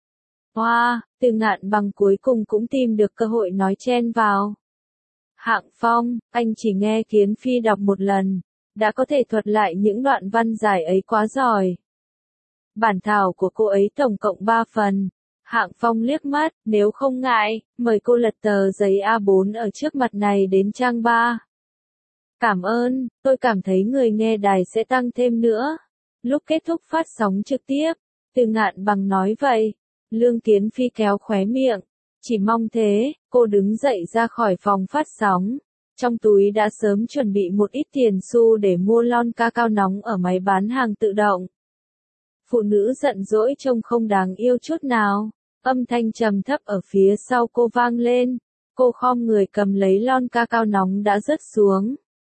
Hoa, wow, từ ngạn bằng cuối cùng cũng tìm được cơ hội nói chen vào. Hạng Phong, anh chỉ nghe Kiến Phi đọc một lần, đã có thể thuật lại những đoạn văn dài ấy quá giỏi. Bản thảo của cô ấy tổng cộng ba phần. Hạng Phong liếc mắt, nếu không ngại, mời cô lật tờ giấy A bốn ở trước mặt này đến trang ba. Cảm ơn, tôi cảm thấy người nghe đài sẽ tăng thêm nữa. Lúc kết thúc phát sóng trực tiếp, Từ Ngạn Bằng nói vậy. Lương Kiến Phi kéo khóe miệng. Chỉ mong thế, cô đứng dậy ra khỏi phòng phát sóng. Trong túi đã sớm chuẩn bị một ít tiền xu để mua lon ca cao nóng ở máy bán hàng tự động. Phụ nữ giận dỗi trông không đáng yêu chút nào. Âm thanh trầm thấp ở phía sau cô vang lên. Cô khom người cầm lấy lon ca cao nóng đã rớt xuống.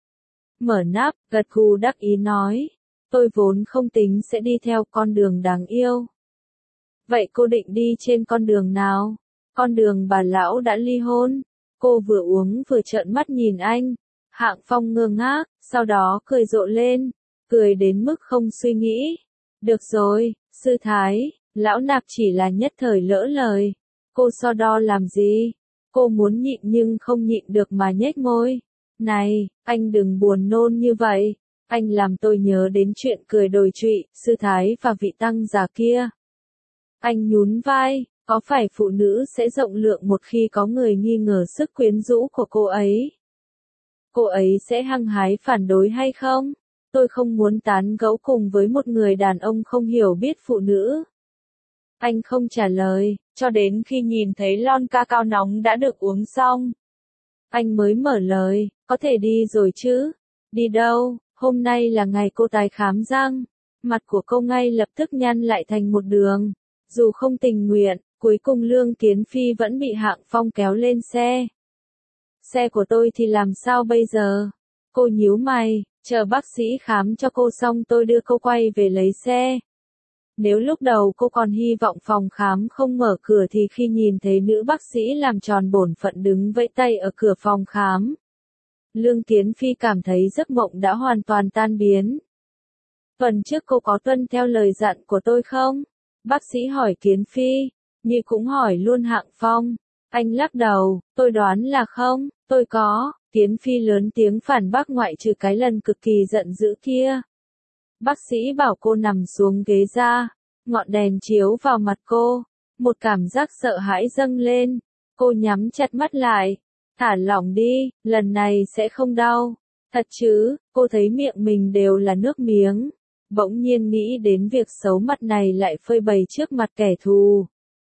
Mở nắp, gật gù đắc ý nói. Tôi vốn không tính sẽ đi theo con đường đáng yêu. Vậy cô định đi trên con đường nào? Con đường bà lão đã ly hôn. Cô vừa uống vừa trợn mắt nhìn anh. Hạng Phong ngơ ngác, sau đó cười rộ lên. Cười đến mức không suy nghĩ. Được rồi, Sư Thái, lão nạp chỉ là nhất thời lỡ lời. Cô so đo làm gì? Cô muốn nhịn nhưng không nhịn được mà nhếch môi. Này, anh đừng buồn nôn như vậy. Anh làm tôi nhớ đến chuyện cười đồi trụy, Sư Thái và vị tăng già kia. Anh nhún vai, có phải phụ nữ sẽ rộng lượng một khi có người nghi ngờ sức quyến rũ của cô ấy? Cô ấy sẽ hăng hái phản đối hay không? Tôi không muốn tán gẫu cùng với một người đàn ông không hiểu biết phụ nữ. Anh không trả lời, cho đến khi nhìn thấy lon cacao nóng đã được uống xong. Anh mới mở lời, có thể đi rồi chứ? Đi đâu? Hôm nay là ngày cô tái khám răng. Mặt của cô ngay lập tức nhăn lại thành một đường. Dù không tình nguyện, cuối cùng Lương Kiến Phi vẫn bị Hạng Phong kéo lên xe. Xe của tôi thì làm sao bây giờ? Cô nhíu mày, chờ bác sĩ khám cho cô xong tôi đưa cô quay về lấy xe. Nếu lúc đầu cô còn hy vọng phòng khám không mở cửa thì khi nhìn thấy nữ bác sĩ làm tròn bổn phận đứng vẫy tay ở cửa phòng khám, Lương Kiến Phi cảm thấy giấc mộng đã hoàn toàn tan biến. Tuần trước cô có tuân theo lời dặn của tôi không? Bác sĩ hỏi Kiến Phi, như cũng hỏi luôn Hạng Phong. Anh lắc đầu, tôi đoán là không, tôi có. Kiến Phi lớn tiếng phản bác ngoại trừ cái lần cực kỳ giận dữ kia. Bác sĩ bảo cô nằm xuống ghế ra, ngọn đèn chiếu vào mặt cô, một cảm giác sợ hãi dâng lên, cô nhắm chặt mắt lại, thả lỏng đi, lần này sẽ không đau. Thật chứ, cô thấy miệng mình đều là nước miếng, bỗng nhiên nghĩ đến việc xấu mặt này lại phơi bày trước mặt kẻ thù.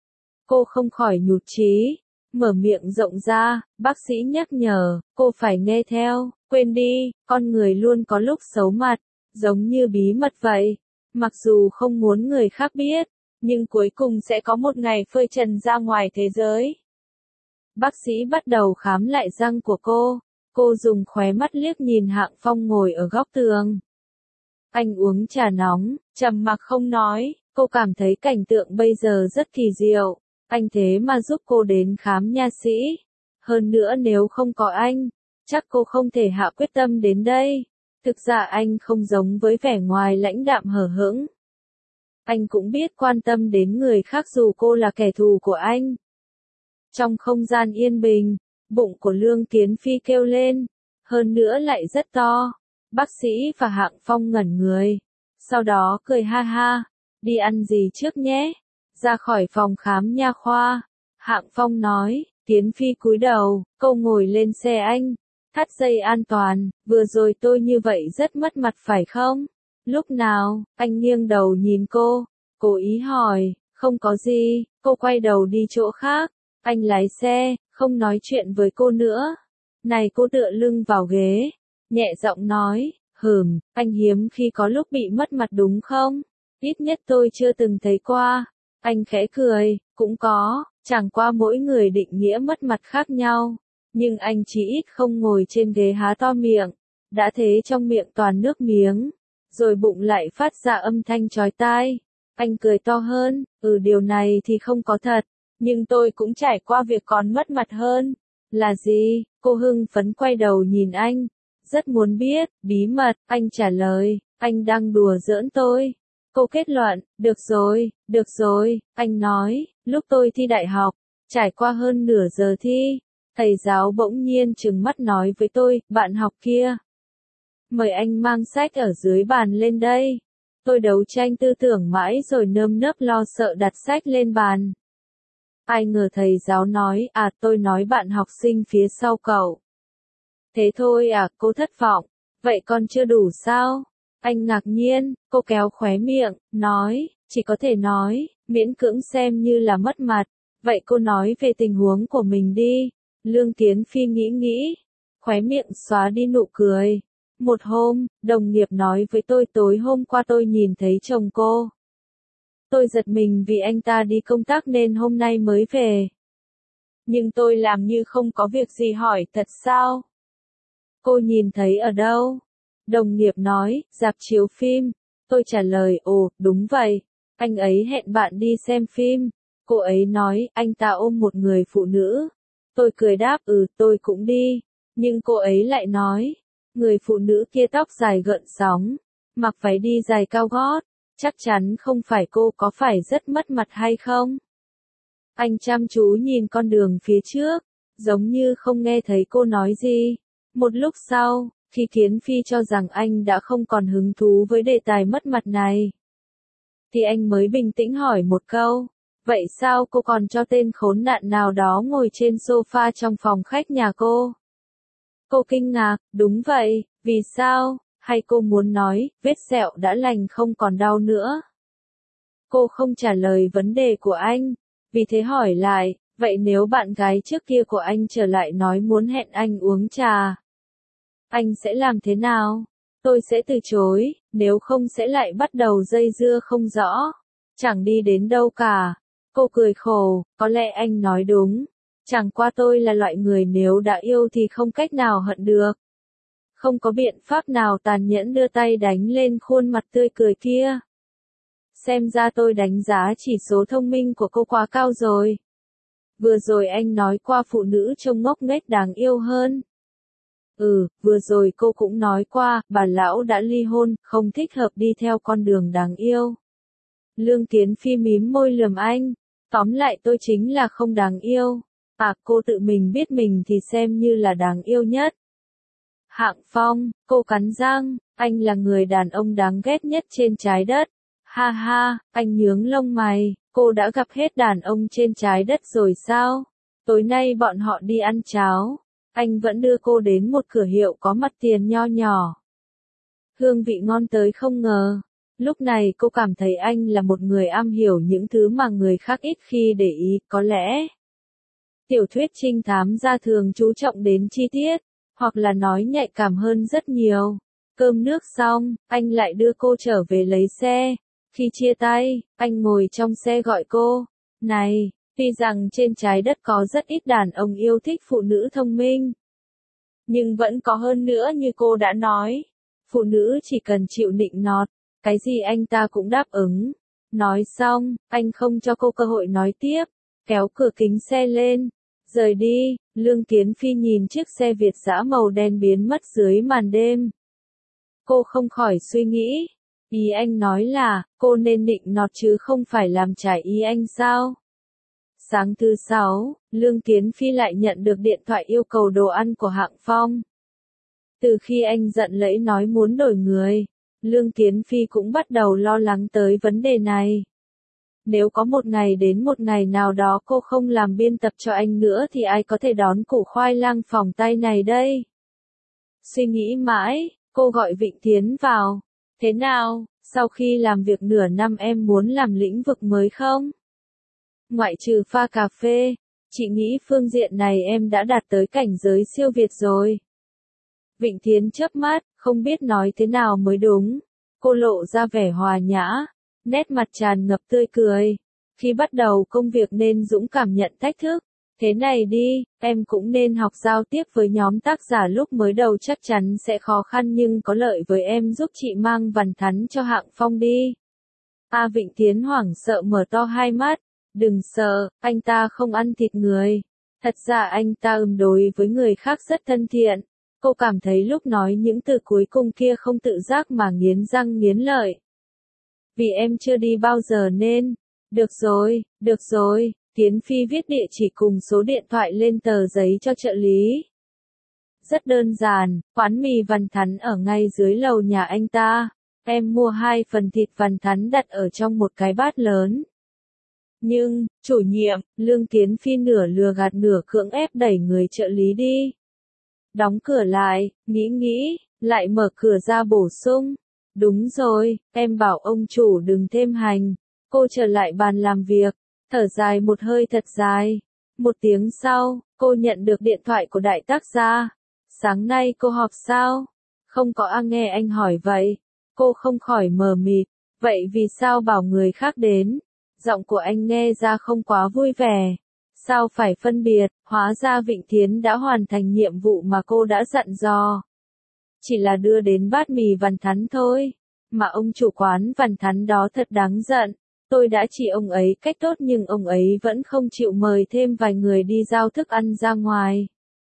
Cô không khỏi nhụt chí, mở miệng rộng ra, bác sĩ nhắc nhở, cô phải nghe theo, quên đi, con người luôn có lúc xấu mặt. Giống như bí mật vậy, mặc dù không muốn người khác biết, nhưng cuối cùng sẽ có một ngày phơi trần ra ngoài thế giới. Bác sĩ bắt đầu khám lại răng của cô, cô dùng khóe mắt liếc nhìn Hạng Phong ngồi ở góc tường. Anh uống trà nóng, trầm mặc không nói, cô cảm thấy cảnh tượng bây giờ rất kỳ diệu, anh thế mà giúp cô đến khám nha sĩ. Hơn nữa nếu không có anh, chắc cô không thể hạ quyết tâm đến đây. Thực ra anh không giống với vẻ ngoài lãnh đạm hờ hững. Anh cũng biết quan tâm đến người khác dù cô là kẻ thù của anh. Trong không gian yên bình, bụng của Lương Kiến Phi kêu lên, hơn nữa lại rất to. Bác sĩ và Hạng Phong ngẩn người, sau đó cười ha ha, đi ăn gì trước nhé. Ra khỏi phòng khám nha khoa, Hạng Phong nói, Kiến Phi cúi đầu, cô ngồi lên xe anh. Thắt dây an toàn, vừa rồi tôi như vậy rất mất mặt phải không? Lúc nào? Anh nghiêng đầu nhìn cô, cố ý hỏi, không có gì, cô quay đầu đi chỗ khác. Anh lái xe, không nói chuyện với cô nữa. Này cô tựa lưng vào ghế, nhẹ giọng nói, hừm, anh hiếm khi có lúc bị mất mặt đúng không? Ít nhất tôi chưa từng thấy qua. Anh khẽ cười, cũng có, chẳng qua mỗi người định nghĩa mất mặt khác nhau. Nhưng anh chỉ ít không ngồi trên ghế há to miệng, đã thế trong miệng toàn nước miếng, rồi bụng lại phát ra âm thanh chói tai. Anh cười to hơn, ừ điều này thì không có thật, nhưng tôi cũng trải qua việc còn mất mặt hơn. Là gì? Cô hưng phấn quay đầu nhìn anh, rất muốn biết, bí mật, anh trả lời, anh đang đùa giỡn tôi. Cô kết luận, được rồi, được rồi, anh nói, lúc tôi thi đại học, trải qua hơn nửa giờ thi. Thầy giáo bỗng nhiên trừng mắt nói với tôi, bạn học kia. Mời anh mang sách ở dưới bàn lên đây. Tôi đấu tranh tư tưởng mãi rồi nơm nớp lo sợ đặt sách lên bàn. Ai ngờ thầy giáo nói, à tôi nói bạn học sinh phía sau cậu. Thế thôi à, cô thất vọng. Vậy còn chưa đủ sao? Anh ngạc nhiên, cô kéo khóe miệng, nói, chỉ có thể nói, miễn cưỡng xem như là mất mặt. Vậy cô nói về tình huống của mình đi. Lương Kiến Phi nghĩ nghĩ, khóe miệng xóa đi nụ cười. Một hôm, đồng nghiệp nói với tôi tối hôm qua tôi nhìn thấy chồng cô. Tôi giật mình vì anh ta đi công tác nên hôm nay mới về. Nhưng tôi làm như không có việc gì hỏi, thật sao? Cô nhìn thấy ở đâu? Đồng nghiệp nói, rạp chiếu phim. Tôi trả lời, ồ, đúng vậy. Anh ấy hẹn bạn đi xem phim. Cô ấy nói, anh ta ôm một người phụ nữ. Tôi cười đáp, ừ, tôi cũng đi. Nhưng cô ấy lại nói, người phụ nữ kia tóc dài gợn sóng, mặc váy đi dài cao gót, chắc chắn không phải cô, có phải rất mất mặt hay không? Anh chăm chú nhìn con đường phía trước, giống như không nghe thấy cô nói gì. Một lúc sau, khi Kiến Phi cho rằng anh đã không còn hứng thú với đề tài mất mặt này, thì anh mới bình tĩnh hỏi một câu, vậy sao cô còn cho tên khốn nạn nào đó ngồi trên sofa trong phòng khách nhà cô? Cô kinh ngạc, đúng vậy, vì sao, hay cô muốn nói, vết sẹo đã lành không còn đau nữa? Cô không trả lời vấn đề của anh, vì thế hỏi lại, vậy nếu bạn gái trước kia của anh trở lại nói muốn hẹn anh uống trà, anh sẽ làm thế nào? Tôi sẽ từ chối, nếu không sẽ lại bắt đầu dây dưa không rõ, chẳng đi đến đâu cả. Cô cười khổ, có lẽ anh nói đúng, chẳng qua tôi là loại người nếu đã yêu thì không cách nào hận được. Không có biện pháp nào tàn nhẫn đưa tay đánh lên khuôn mặt tươi cười kia. Xem ra tôi đánh giá chỉ số thông minh của cô quá cao rồi. Vừa rồi anh nói qua phụ nữ trông ngốc nghếch đáng yêu hơn. Ừ, vừa rồi cô cũng nói qua, bà lão đã ly hôn, không thích hợp đi theo con đường đáng yêu. Lương Kiến Phi mím môi lườm anh, tóm lại tôi chính là không đáng yêu. À, cô tự mình biết mình thì xem như là đáng yêu nhất. Hạng Phong, cô cắn răng, anh là người đàn ông đáng ghét nhất trên trái đất. Ha ha, anh nhướng lông mày, cô đã gặp hết đàn ông trên trái đất rồi sao? Tối nay bọn họ đi ăn cháo. Anh vẫn đưa cô đến một cửa hiệu có mặt tiền nho nhỏ. Hương vị ngon tới không ngờ. Lúc này cô cảm thấy anh là một người am hiểu những thứ mà người khác ít khi để ý, có lẽ. Tiểu thuyết trinh thám gia thường chú trọng đến chi tiết, hoặc là nói nhạy cảm hơn rất nhiều. Cơm nước xong, anh lại đưa cô trở về lấy xe. Khi chia tay, anh ngồi trong xe gọi cô. Này, tuy rằng trên trái đất có rất ít đàn ông yêu thích phụ nữ thông minh, nhưng vẫn có hơn nữa như cô đã nói. Phụ nữ chỉ cần chịu nịnh nọt, cái gì anh ta cũng đáp ứng. Nói xong, anh không cho cô cơ hội nói tiếp, kéo cửa kính xe lên, rời đi. Lương Kiến Phi nhìn chiếc xe Việt dã màu đen biến mất dưới màn đêm. Cô không khỏi suy nghĩ, ý anh nói là, cô nên nịnh nọt chứ không phải làm trái ý anh sao? Sáng thứ sáu, Lương Kiến Phi lại nhận được điện thoại yêu cầu đồ ăn của Hạng Phong. Từ khi anh giận lẫy nói muốn đổi người, Lương Kiến Phi cũng bắt đầu lo lắng tới vấn đề này. Nếu có một ngày đến một ngày nào đó cô không làm biên tập cho anh nữa thì ai có thể đón củ khoai lang phỏng tay này đây? Suy nghĩ mãi, cô gọi Vịnh Thiến vào. Thế nào, sau khi làm việc nửa năm em muốn làm lĩnh vực mới không? Ngoại trừ pha cà phê, chị nghĩ phương diện này em đã đạt tới cảnh giới siêu việt rồi. Vịnh Thiến chớp mắt, không biết nói thế nào mới đúng. Cô lộ ra vẻ hòa nhã, nét mặt tràn ngập tươi cười. Khi bắt đầu công việc nên dũng cảm nhận thách thức. Thế này đi, em cũng nên học giao tiếp với nhóm tác giả lúc mới đầu, chắc chắn sẽ khó khăn nhưng có lợi với em, giúp chị mang vằn thắn cho Hạng Phong đi. A Vịnh Thiến hoảng sợ mở to hai mắt. Đừng sợ, anh ta không ăn thịt người. Thật ra anh ta ừm đối với người khác rất thân thiện. Cô cảm thấy lúc nói những từ cuối cùng kia không tự giác mà nghiến răng nghiến lợi. Vì em chưa đi bao giờ nên. Được rồi, được rồi. Tiến Phi viết địa chỉ cùng số điện thoại lên tờ giấy cho trợ lý. Rất đơn giản, quán mì vằn thắn ở ngay dưới lầu nhà anh ta. Em mua hai phần thịt vằn thắn đặt ở trong một cái bát lớn. Nhưng, chủ nhiệm, Lương Kiến Phi nửa lừa gạt nửa cưỡng ép đẩy người trợ lý đi. Đóng cửa lại, nghĩ nghĩ, lại mở cửa ra bổ sung. Đúng rồi, em bảo ông chủ đừng thêm hành. Cô trở lại bàn làm việc, thở dài một hơi thật dài. Một tiếng sau, cô nhận được điện thoại của đại tác gia. Sáng nay cô họp sao? Không có. A nghe anh hỏi vậy. Cô không khỏi mờ mịt. Vậy vì sao bảo người khác đến? Giọng của anh nghe ra không quá vui vẻ. Sao phải phân biệt, hóa ra Vịnh Thiến đã hoàn thành nhiệm vụ mà cô đã dặn dò. Chỉ là đưa đến bát mì vằn thắn thôi. Mà ông chủ quán vằn thắn đó thật đáng giận. Tôi đã chỉ ông ấy cách tốt nhưng ông ấy vẫn không chịu mời thêm vài người đi giao thức ăn ra ngoài.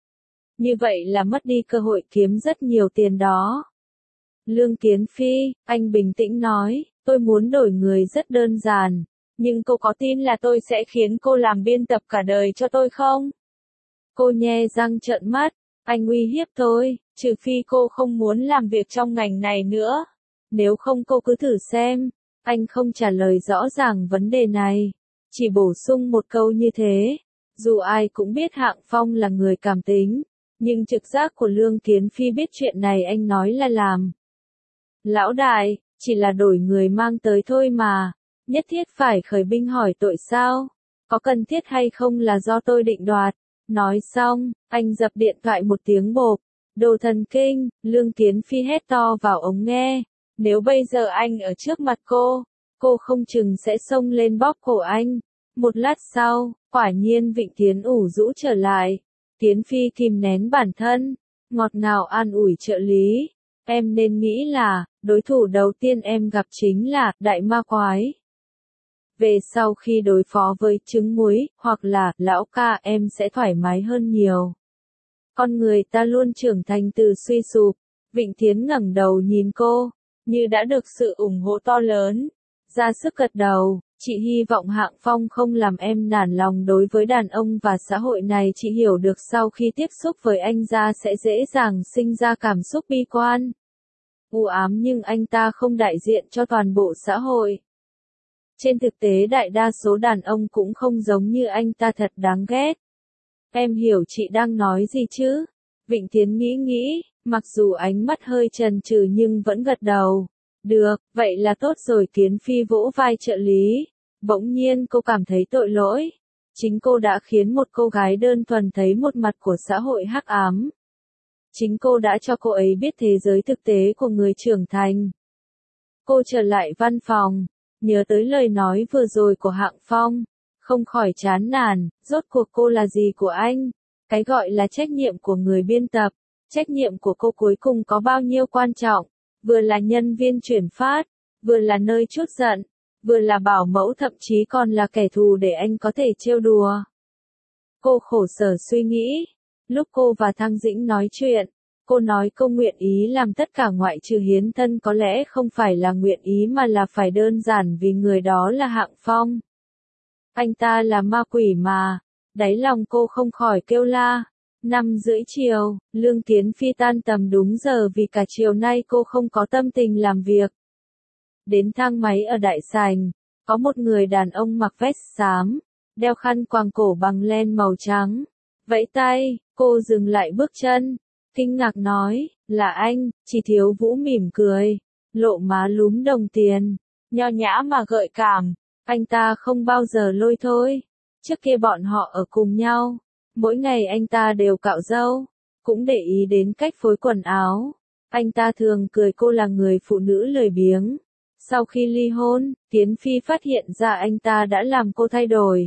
Như vậy là mất đi cơ hội kiếm rất nhiều tiền đó. Lương Kiến Phi, anh bình tĩnh nói, Tôi muốn đổi người rất đơn giản, nhưng cô có tin là tôi sẽ khiến cô làm biên tập cả đời cho tôi không? Cô nhe răng trợn mắt, anh uy hiếp tôi, trừ phi cô không muốn làm việc trong ngành này nữa. Nếu không cô cứ thử xem. Anh không trả lời rõ ràng vấn đề này, chỉ bổ sung một câu như thế. Dù ai cũng biết Hạng Phong là người cảm tính, nhưng trực giác của Lương Kiến Phi biết chuyện này anh nói là làm. Lão đại, chỉ là đổi người mang tới thôi mà, nhất thiết phải khởi binh hỏi tội sao? Có cần thiết hay không là do tôi định đoạt. Nói xong, anh dập điện thoại một tiếng bộp. Đồ thần kinh, Lương Kiến Phi hét to vào ống nghe. Nếu bây giờ anh ở trước mặt cô, cô không chừng sẽ xông lên bóp cổ anh. Một lát sau, quả nhiên Vịnh Tiến ủ rũ trở lại. Tiến Phi kìm nén bản thân, ngọt ngào an ủi trợ lý. Em nên nghĩ là, đối thủ đầu tiên em gặp chính là đại ma quái. Về sau khi đối phó với trứng muối, hoặc là lão ca em sẽ thoải mái hơn nhiều. Con người ta luôn trưởng thành từ suy sụp. Vịnh Tiến ngẩng đầu nhìn cô, như đã được sự ủng hộ to lớn. Ra sức gật đầu, chị hy vọng Hạng Phong không làm em nản lòng đối với đàn ông và xã hội này. Chị hiểu được sau khi tiếp xúc với anh ra sẽ dễ dàng sinh ra cảm xúc bi quan, u ám, nhưng anh ta không đại diện cho toàn bộ xã hội. Trên thực tế đại đa số đàn ông cũng không giống như anh ta, thật đáng ghét. Em hiểu chị đang nói gì chứ? Vịnh Tiến nghĩ nghĩ, mặc dù ánh mắt hơi chần chừ nhưng vẫn gật đầu. Được, vậy là tốt rồi. Kiến Phi vỗ vai trợ lý. Bỗng nhiên cô cảm thấy tội lỗi. Chính cô đã khiến một cô gái đơn thuần thấy một mặt của xã hội hắc ám. Chính cô đã cho cô ấy biết thế giới thực tế của người trưởng thành. Cô trở lại văn phòng, nhớ tới lời nói vừa rồi của Hạng Phong, không khỏi chán nản. Rốt cuộc cô là gì của anh? Cái gọi là trách nhiệm của người biên tập, trách nhiệm của cô cuối cùng có bao nhiêu quan trọng? Vừa là nhân viên chuyển phát, vừa là nơi trút giận, vừa là bảo mẫu, thậm chí còn là kẻ thù để anh có thể trêu đùa. Cô khổ sở suy nghĩ. Lúc cô và Thăng Dĩnh nói chuyện, cô nói cô nguyện ý làm tất cả ngoại trừ hiến thân, có lẽ không phải là nguyện ý mà là phải đơn giản vì người đó là Hạng Phong. Anh ta là ma quỷ mà. Đáy lòng cô không khỏi kêu la. Năm rưỡi chiều, Lương Kiến Phi tan tầm đúng giờ vì cả chiều nay cô không có tâm tình làm việc. Đến thang máy ở đại sảnh, có một người đàn ông mặc vest xám, đeo khăn quàng cổ bằng len màu trắng. Vẫy tay, cô dừng lại bước chân, kinh ngạc nói, là anh. Chỉ Thiếu Vũ mỉm cười, lộ má lúm đồng tiền, nho nhã mà gợi cảm. Anh ta không bao giờ lôi thôi. Trước kia bọn họ ở cùng nhau, mỗi ngày anh ta đều cạo râu, cũng để ý đến cách phối quần áo. Anh ta thường cười cô là người phụ nữ lười biếng. Sau khi ly hôn, Tiến Phi phát hiện ra anh ta đã làm cô thay đổi,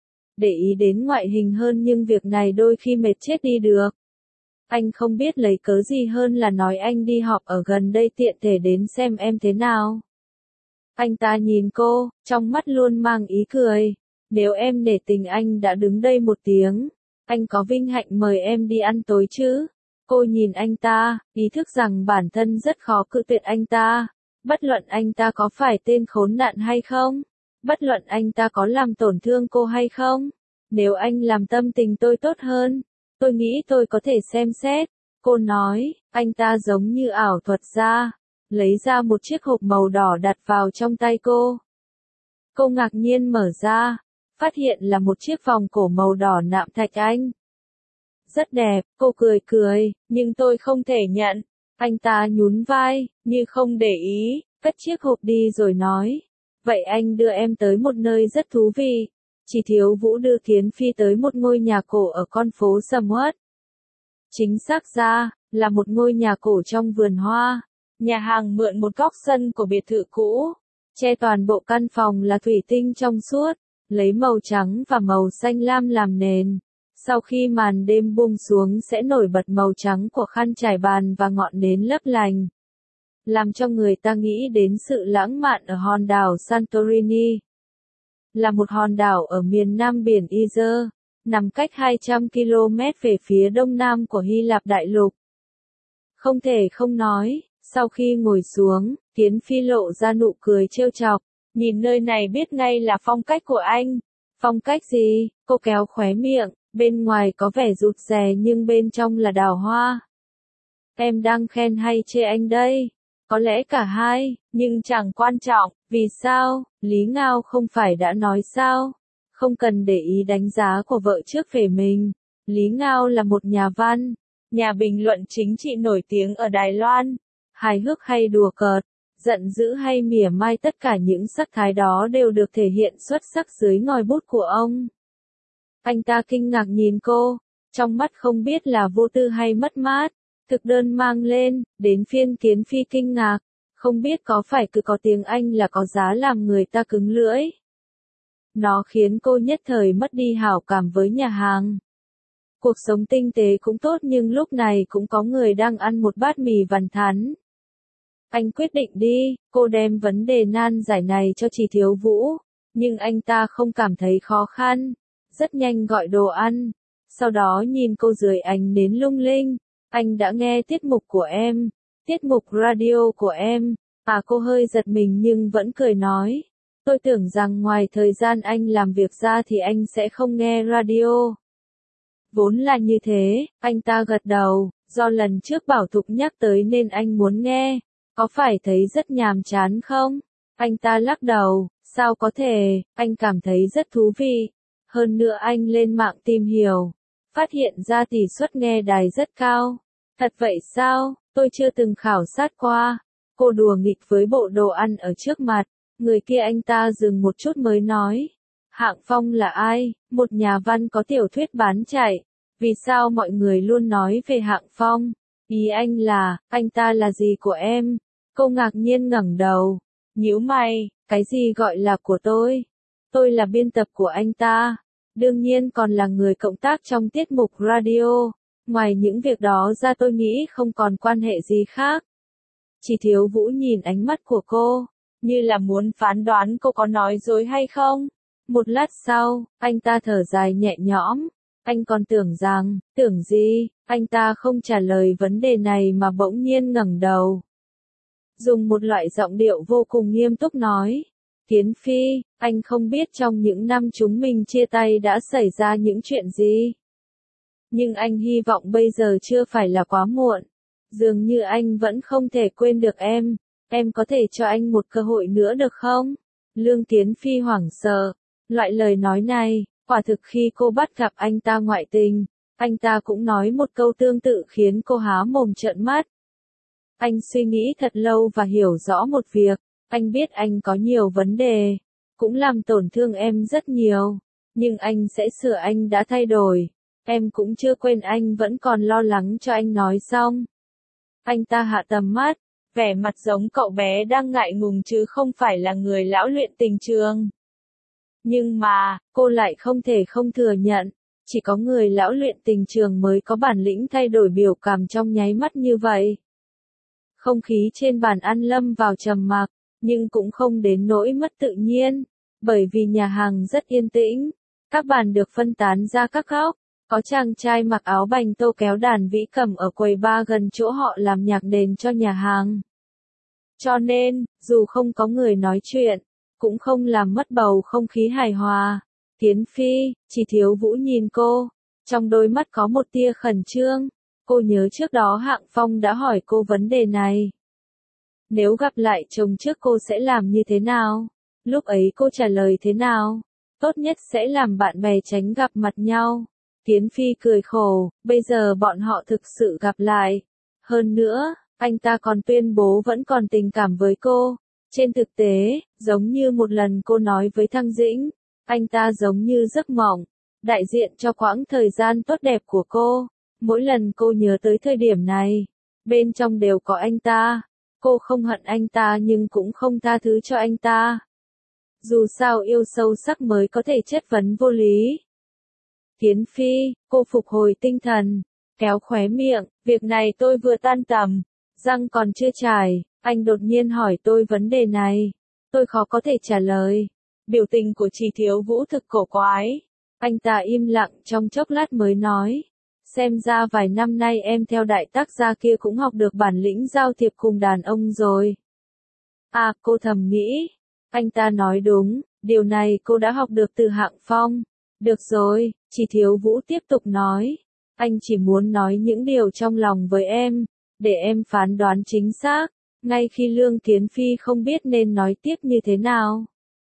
để ý đến ngoại hình hơn, nhưng việc này đôi khi mệt chết đi được. Anh không biết lấy cớ gì hơn là nói anh đi họp ở gần đây tiện thể đến xem em thế nào. Anh ta nhìn cô, trong mắt luôn mang ý cười. Nếu em nể tình anh đã đứng đây một tiếng, anh có vinh hạnh mời em đi ăn tối chứ? Cô nhìn anh ta, ý thức rằng bản thân rất khó cự tuyệt anh ta. Bất luận anh ta có phải tên khốn nạn hay không, bất luận anh ta có làm tổn thương cô hay không, nếu anh làm tâm tình tôi tốt hơn, tôi nghĩ tôi có thể xem xét. Cô nói, anh ta giống như ảo thuật gia, lấy ra một chiếc hộp màu đỏ đặt vào trong tay cô. Cô ngạc nhiên mở ra, phát hiện là một chiếc vòng cổ màu đỏ nạm thạch anh. Rất đẹp, cô cười cười, nhưng tôi không thể nhận. Anh ta nhún vai, như không để ý, cất chiếc hộp đi rồi nói, vậy anh đưa em tới một nơi rất thú vị. Chỉ Thiếu Vũ đưa Kiến Phi tới một ngôi nhà cổ ở con phố sầm uất. Chính xác ra, là một ngôi nhà cổ trong vườn hoa. Nhà hàng mượn một góc sân của biệt thự cũ, che toàn bộ căn phòng là thủy tinh trong suốt, lấy màu trắng và màu xanh lam làm nền. Sau khi màn đêm buông xuống sẽ nổi bật màu trắng của khăn trải bàn và ngọn nến lấp lành, làm cho người ta nghĩ đến sự lãng mạn ở hòn đảo Santorini. Là một hòn đảo ở miền nam biển Izer, nằm cách hai trăm ki lô mét về phía đông nam của Hy Lạp đại lục. Không thể không nói, Sau khi ngồi xuống, Kiến Phi lộ ra nụ cười trêu chọc, nhìn nơi này biết ngay là phong cách của anh. Phong cách gì? Cô kéo khóe miệng, bên ngoài có vẻ rụt rè nhưng bên trong là đào hoa. Em đang khen hay chê anh đây? Có lẽ cả hai, nhưng chẳng quan trọng, vì sao? Lý Ngao không phải đã nói sao? Không cần để ý đánh giá của vợ trước về mình. Lý Ngao là một nhà văn, nhà bình luận chính trị nổi tiếng ở Đài Loan. Hài hước hay đùa cợt, giận dữ hay mỉa mai, tất cả những sắc thái đó đều được thể hiện xuất sắc dưới ngòi bút của ông. Anh ta kinh ngạc nhìn cô, trong mắt không biết là vô tư hay mất mát. Thực đơn mang lên, đến phiên Kiến Phi kinh ngạc, không biết có phải cứ có tiếng Anh là có giá làm người ta cứng lưỡi. Nó khiến cô nhất thời mất đi hảo cảm với nhà hàng. Cuộc sống tinh tế cũng tốt nhưng lúc này cũng có người đang ăn một bát mì vằn thắn. Anh quyết định đi, cô đem vấn đề nan giải này cho Trì Thiếu Vũ, nhưng anh ta không cảm thấy khó khăn, rất nhanh gọi đồ ăn, sau đó nhìn cô dưới ánh nến lung linh. Anh đã nghe tiết mục của em, tiết mục radio của em, à cô hơi giật mình nhưng vẫn cười nói. Tôi tưởng rằng ngoài thời gian anh làm việc ra thì anh sẽ không nghe radio. Vốn là như thế, anh ta gật đầu, do lần trước Bảo Thục nhắc tới nên anh muốn nghe, có phải thấy rất nhàm chán không? Anh ta lắc đầu, sao có thể, anh cảm thấy rất thú vị. Hơn nữa anh lên mạng tìm hiểu, phát hiện ra tỷ suất nghe đài rất cao. Thật vậy sao, tôi chưa từng khảo sát qua. Cô đùa nghịch với bộ đồ ăn ở trước mặt, người kia anh ta dừng một chút mới nói. Hạng Phong là ai? Một nhà văn có tiểu thuyết bán chạy. Vì sao mọi người luôn nói về Hạng Phong? Ý anh là, anh ta là gì của em? Cô ngạc nhiên ngẩng đầu, nhíu mày, cái gì gọi là của tôi? Tôi là biên tập của anh ta, đương nhiên còn là người cộng tác trong tiết mục radio. Ngoài những việc đó ra tôi nghĩ không còn quan hệ gì khác. Trì Thiếu Vũ nhìn ánh mắt của cô, như là muốn phán đoán cô có nói dối hay không. Một lát sau, anh ta thở dài nhẹ nhõm. Anh còn tưởng rằng, tưởng gì, anh ta không trả lời vấn đề này mà bỗng nhiên ngẩng đầu. Dùng một loại giọng điệu vô cùng nghiêm túc nói. Kiến Phi, anh không biết trong những năm chúng mình chia tay đã xảy ra những chuyện gì. Nhưng anh hy vọng bây giờ chưa phải là quá muộn. Dường như anh vẫn không thể quên được em. Em có thể cho anh một cơ hội nữa được không? Lương Kiến Phi hoảng sợ. Loại lời nói này, quả thực khi cô bắt gặp anh ta ngoại tình, anh ta cũng nói một câu tương tự khiến cô há mồm trợn mắt. Anh suy nghĩ thật lâu và hiểu rõ một việc. Anh biết anh có nhiều vấn đề, cũng làm tổn thương em rất nhiều. Nhưng anh sẽ sửa, anh đã thay đổi. Em cũng chưa quên, anh vẫn còn lo lắng cho anh. Nói xong, anh ta hạ tầm mắt, vẻ mặt giống cậu bé đang ngại ngùng chứ không phải là người lão luyện tình trường. Nhưng mà, cô lại không thể không thừa nhận, chỉ có người lão luyện tình trường mới có bản lĩnh thay đổi biểu cảm trong nháy mắt như vậy. Không khí trên bàn ăn lâm vào trầm mặc, nhưng cũng không đến nỗi mất tự nhiên, bởi vì nhà hàng rất yên tĩnh, các bàn được phân tán ra các góc. Có chàng trai mặc áo bành tô kéo đàn vĩ cầm ở quầy bar gần chỗ họ làm nhạc nền cho nhà hàng. Cho nên, dù không có người nói chuyện, cũng không làm mất bầu không khí hài hòa. Kiến Phi, Trì Thiếu Vũ nhìn cô, trong đôi mắt có một tia khẩn trương. Cô nhớ trước đó Hạng Phong đã hỏi cô vấn đề này. Nếu gặp lại chồng trước cô sẽ làm như thế nào? Lúc ấy cô trả lời thế nào? Tốt nhất sẽ làm bạn bè tránh gặp mặt nhau. Kiến Phi cười khổ, bây giờ bọn họ thực sự gặp lại. Hơn nữa, anh ta còn tuyên bố vẫn còn tình cảm với cô. Trên thực tế, giống như một lần cô nói với Thăng Dĩnh, anh ta giống như giấc mộng, đại diện cho quãng thời gian tốt đẹp của cô. Mỗi lần cô nhớ tới thời điểm này, bên trong đều có anh ta. Cô không hận anh ta nhưng cũng không tha thứ cho anh ta. Dù sao yêu sâu sắc mới có thể chất vấn vô lý. Kiến Phi, cô phục hồi tinh thần, kéo khóe miệng, việc này tôi vừa tan tầm, răng còn chưa chải, anh đột nhiên hỏi tôi vấn đề này. Tôi khó có thể trả lời. Biểu tình của Trì Thiếu Vũ thực cổ quái. Anh ta im lặng trong chốc lát mới nói. xem ra vài năm nay em theo đại tác gia kia cũng học được bản lĩnh giao thiệp cùng đàn ông rồi. À, cô thầm nghĩ, anh ta nói đúng, điều này cô đã học được từ Hạng Phong. Được rồi, Chỉ Thiếu Vũ tiếp tục nói, anh chỉ muốn nói những điều trong lòng với em, để em phán đoán chính xác, ngay khi Lương Kiến Phi không biết nên nói tiếp như thế nào.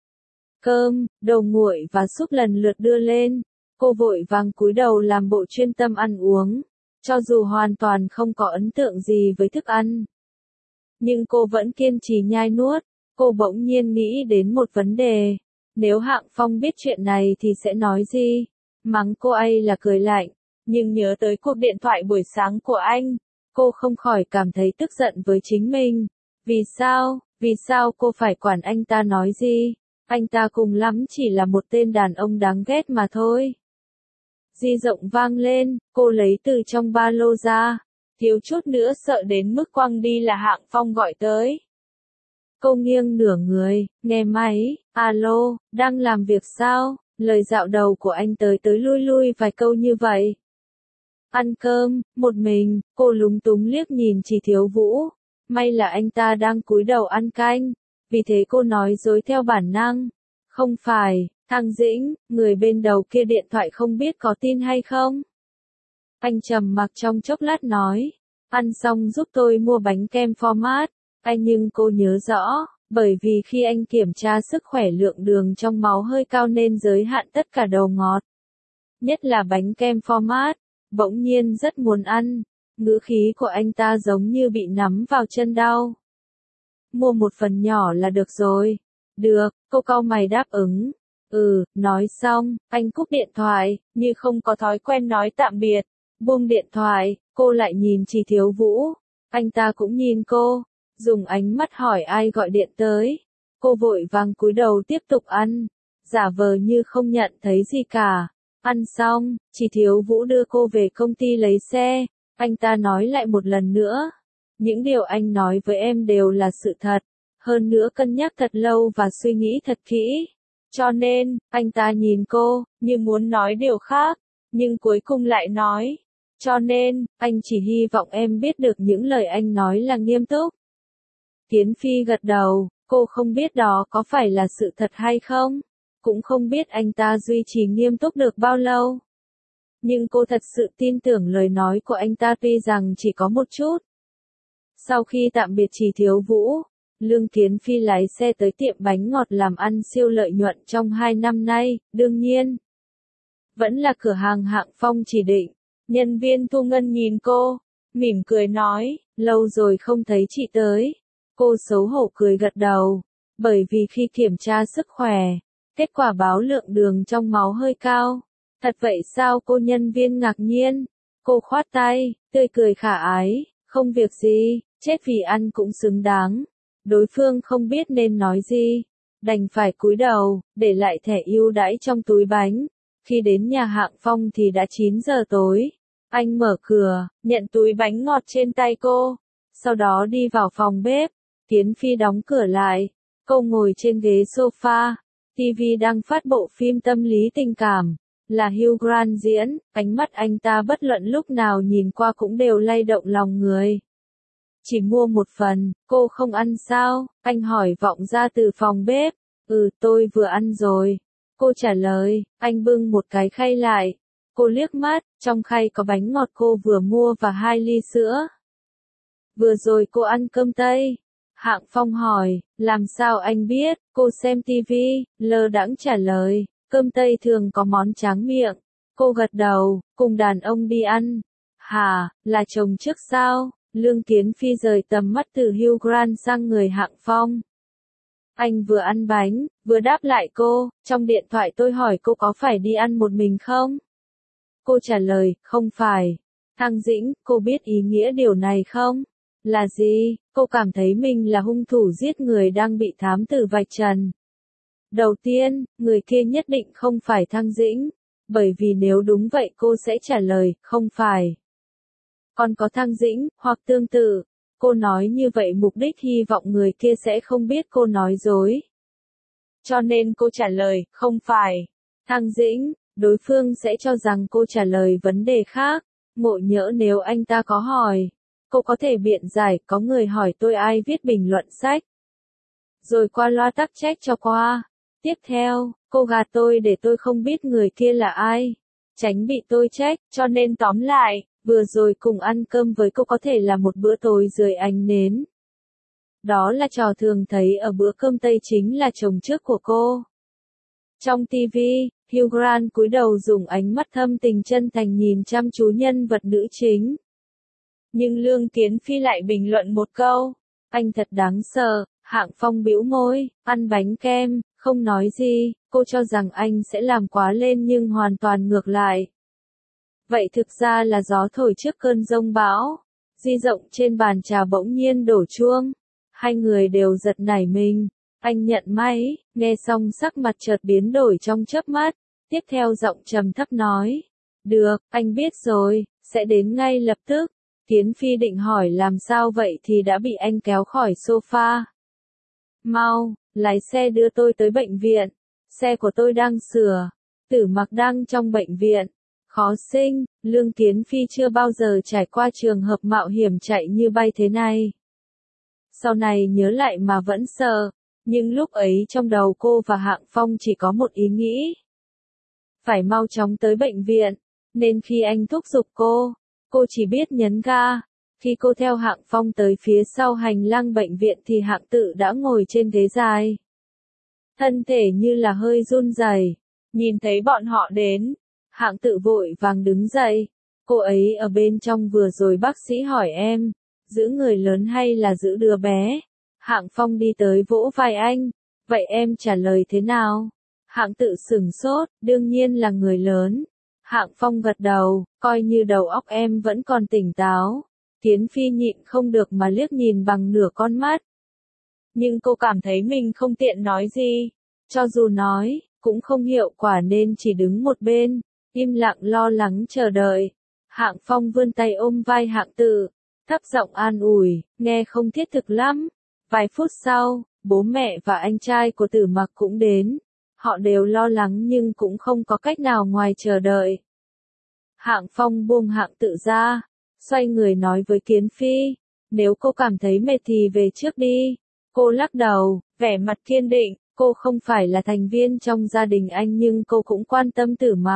Cơm, đồ nguội và súp lần lượt đưa lên, cô vội vàng cúi đầu làm bộ chuyên tâm ăn uống, cho dù hoàn toàn không có ấn tượng gì với thức ăn. Nhưng cô vẫn kiên trì nhai nuốt, cô bỗng nhiên nghĩ đến một vấn đề, nếu Hạng Phong biết chuyện này thì sẽ nói gì? Mắng cô ấy là cười lạnh, nhưng nhớ tới cuộc điện thoại buổi sáng của anh, cô không khỏi cảm thấy tức giận với chính mình. Vì sao, vì sao cô phải quản anh ta nói gì? Anh ta cùng lắm chỉ là một tên đàn ông đáng ghét mà thôi. Di động vang lên, cô lấy từ trong ba lô ra, thiếu chút nữa sợ đến mức quăng đi là Hạng Phong gọi tới. Cô nghiêng nửa người, nghe máy, alo, đang làm việc sao? Lời dạo đầu của anh tới tới lui lui vài câu như vậy. Ăn cơm, một mình, cô lúng túng liếc nhìn Chỉ Thiếu Vũ. May là anh ta đang cúi đầu ăn canh, vì thế cô nói dối theo bản năng. Không phải, Thăng Dĩnh, người bên đầu kia điện thoại không biết có tin hay không? Anh trầm mặc trong chốc lát nói, ăn xong giúp tôi mua bánh kem format. Anh nhưng cô nhớ rõ, bởi vì khi anh kiểm tra sức khỏe lượng đường trong máu hơi cao nên giới hạn tất cả đồ ngọt. Nhất là bánh kem format, bỗng nhiên rất muốn ăn, ngữ khí của anh ta giống như bị nắm vào chân đau. Mua một phần nhỏ là được rồi. Được, cô cau mày đáp ứng. Ừ, nói xong, anh cúp điện thoại, như không có thói quen nói tạm biệt. Buông điện thoại, cô lại nhìn Chỉ Thiếu Vũ. Anh ta cũng nhìn cô, dùng ánh mắt hỏi ai gọi điện tới. Cô vội vàng cúi đầu tiếp tục ăn, giả vờ như không nhận thấy gì cả. Ăn xong, Chỉ Thiếu Vũ đưa cô về công ty lấy xe. Anh ta nói lại một lần nữa. Những điều anh nói với em đều là sự thật. Hơn nữa cân nhắc thật lâu và suy nghĩ thật kỹ. Cho nên, anh ta nhìn cô, như muốn nói điều khác, nhưng cuối cùng lại nói. Cho nên, anh chỉ hy vọng em biết được những lời anh nói là nghiêm túc. Kiến Phi gật đầu, cô không biết đó có phải là sự thật hay không, cũng không biết anh ta duy trì nghiêm túc được bao lâu. Nhưng cô thật sự tin tưởng lời nói của anh ta tuy rằng chỉ có một chút. Sau khi tạm biệt Chỉ Thiếu Vũ, Lương Kiến Phi lái xe tới tiệm bánh ngọt làm ăn siêu lợi nhuận trong hai năm nay, đương nhiên. Vẫn là cửa hàng Hạng Phong chỉ định. Nhân viên thu ngân nhìn cô, mỉm cười nói, lâu rồi không thấy chị tới. Cô xấu hổ cười gật đầu, bởi vì khi kiểm tra sức khỏe, kết quả báo lượng đường trong máu hơi cao. Thật vậy sao? Cô nhân viên ngạc nhiên. Cô khoát tay, tươi cười khả ái, không việc gì, chết vì ăn cũng xứng đáng. Đối phương không biết nên nói gì, đành phải cúi đầu, để lại thẻ ưu đãi trong túi bánh. Khi đến nhà Hạng Phong thì đã chín giờ tối. Anh mở cửa, nhận túi bánh ngọt trên tay cô, sau đó đi vào phòng bếp. Kiến Phi đóng cửa lại, cô ngồi trên ghế sofa, ti vi đang phát bộ phim tâm lý tình cảm, là Hugh Grant diễn, ánh mắt anh ta bất luận lúc nào nhìn qua cũng đều lay động lòng người. Chỉ mua một phần, cô không ăn sao? Anh hỏi vọng ra từ phòng bếp. Ừ, tôi vừa ăn rồi. Cô trả lời, anh bưng một cái khay lại. Cô liếc mắt, trong khay có bánh ngọt cô vừa mua và hai ly sữa. Vừa rồi cô ăn cơm tây. Hạng Phong hỏi, làm sao anh biết? Cô xem tivi, lơ đãng trả lời, cơm tây thường có món tráng miệng. Cô gật đầu, cùng đàn ông đi ăn. Hả, là chồng trước sao? Lương Kiến Phi rời tầm mắt từ Hugh Grant sang người Hạng Phong. Anh vừa ăn bánh, vừa đáp lại cô, trong điện thoại tôi hỏi cô có phải đi ăn một mình không? Cô trả lời, không phải. Thăng Dĩnh, cô biết ý nghĩa điều này không? Là gì? Cô cảm thấy mình là hung thủ giết người đang bị thám tử vạch trần. Đầu tiên, người kia nhất định không phải Thăng Dĩnh, bởi vì nếu đúng vậy cô sẽ trả lời, không phải. Còn có Thăng Dĩnh, hoặc tương tự. Cô nói như vậy mục đích hy vọng người kia sẽ không biết cô nói dối. Cho nên cô trả lời, không phải. Thăng Dĩnh, đối phương sẽ cho rằng cô trả lời vấn đề khác. Ngộ nhỡ nếu anh ta có hỏi, cô có thể biện giải, có người hỏi tôi ai viết bình luận sách. Rồi qua loa tắc trách cho qua. Tiếp theo, cô gạt tôi để tôi không biết người kia là ai. Tránh bị tôi trách, cho nên tóm lại, vừa rồi cùng ăn cơm với cô có thể là một bữa tối dưới ánh nến. Đó là trò thường thấy ở bữa cơm Tây chính là chồng trước của cô. Trong ti vi, Hugh Grant cúi đầu dùng ánh mắt thâm tình chân thành nhìn chăm chú nhân vật nữ chính. Nhưng Lương Kiến Phi lại bình luận một câu, anh thật đáng sợ. Hạng Phong bĩu môi, ăn bánh kem, không nói gì, cô cho rằng anh sẽ làm quá lên nhưng hoàn toàn ngược lại. Vậy thực ra là gió thổi trước cơn giông bão. Di động trên bàn trà bỗng nhiên đổ chuông. Hai người đều giật nảy mình. Anh nhận máy, nghe xong sắc mặt chợt biến đổi trong chớp mắt. Tiếp theo giọng trầm thấp nói. Được, anh biết rồi, sẽ đến ngay lập tức. Kiến Phi định hỏi làm sao vậy thì đã bị anh kéo khỏi sofa. Mau, lái xe đưa tôi tới bệnh viện. Xe của tôi đang sửa. Tử Mặc đang trong bệnh viện. Khó sinh, Lương Kiến Phi chưa bao giờ trải qua trường hợp mạo hiểm chạy như bay thế này. Sau này nhớ lại mà vẫn sợ. Nhưng lúc ấy trong đầu cô và Hạng Phong chỉ có một ý nghĩ. Phải mau chóng tới bệnh viện. Nên khi anh thúc giục cô, cô chỉ biết nhấn ga. Khi cô theo Hạng Phong tới phía sau hành lang bệnh viện thì Hạng Tự đã ngồi trên ghế dài. Thân thể như là hơi run rẩy. Nhìn thấy bọn họ đến, Hạng Tự vội vàng đứng dậy. Cô ấy ở bên trong vừa rồi bác sĩ hỏi em, giữ người lớn hay là giữ đứa bé? Hạng Phong đi tới vỗ vai anh. Vậy em trả lời thế nào? Hạng Tự sửng sốt, đương nhiên là người lớn. Hạng Phong gật đầu, coi như đầu óc em vẫn còn tỉnh táo. Kiến Phi nhịn không được mà liếc nhìn bằng nửa con mắt. Nhưng cô cảm thấy mình không tiện nói gì. Cho dù nói, cũng không hiệu quả nên chỉ đứng một bên, im lặng lo lắng chờ đợi. Hạng Phong vươn tay ôm vai Hạng Tự, thấp giọng an ủi, nghe không thiết thực lắm. Vài phút sau, bố mẹ và anh trai của Tử Mặc cũng đến. Họ đều lo lắng nhưng cũng không có cách nào ngoài chờ đợi. Hạng Phong buông Hạng Tự ra, xoay người nói với Kiến Phi, nếu cô cảm thấy mệt thì về trước đi. Cô lắc đầu, vẻ mặt kiên định, cô không phải là thành viên trong gia đình anh nhưng cô cũng quan tâm Tử Mặc.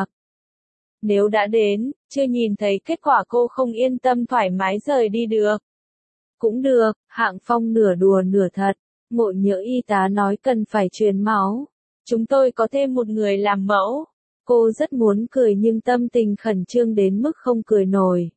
Nếu đã đến, chưa nhìn thấy kết quả cô không yên tâm thoải mái rời đi được. Cũng được, Hạng Phong nửa đùa nửa thật, ngộ nhỡ y tá nói cần phải truyền máu. Chúng tôi có thêm một người làm mẫu. Cô rất muốn cười nhưng tâm tình khẩn trương đến mức không cười nổi.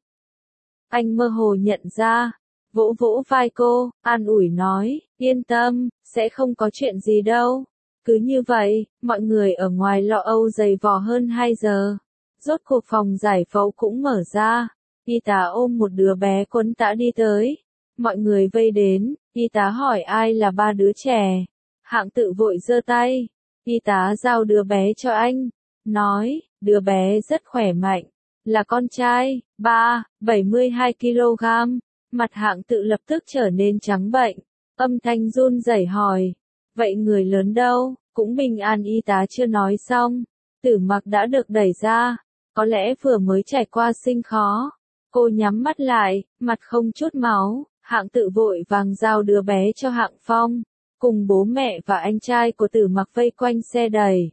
Anh mơ hồ nhận ra, vỗ vỗ vai cô, an ủi nói, yên tâm, sẽ không có chuyện gì đâu. Cứ như vậy, mọi người ở ngoài lo âu dày vò hơn hai giờ. Rốt cuộc phòng giải phẫu cũng mở ra. Y tá ôm một đứa bé quấn tã đi tới. Mọi người vây đến, y tá hỏi ai là ba đứa trẻ. Hạng Tự vội giơ tay. Y tá giao đứa bé cho anh. Nói, đứa bé rất khỏe mạnh. Là con trai, ba, bảy mươi hai ki lô gam. Mặt Hạng Tự lập tức trở nên trắng bệnh. Âm thanh run rẩy hỏi. Vậy người lớn đâu? Cũng bình an. Y tá chưa nói xong. Tử Mặc đã được đẩy ra. Có lẽ vừa mới trải qua sinh khó. Cô nhắm mắt lại, mặt không chút máu. Hạng Tự vội vàng giao đứa bé cho Hạng Phong. Cùng bố mẹ và anh trai của Tử Mặc vây quanh xe đẩy.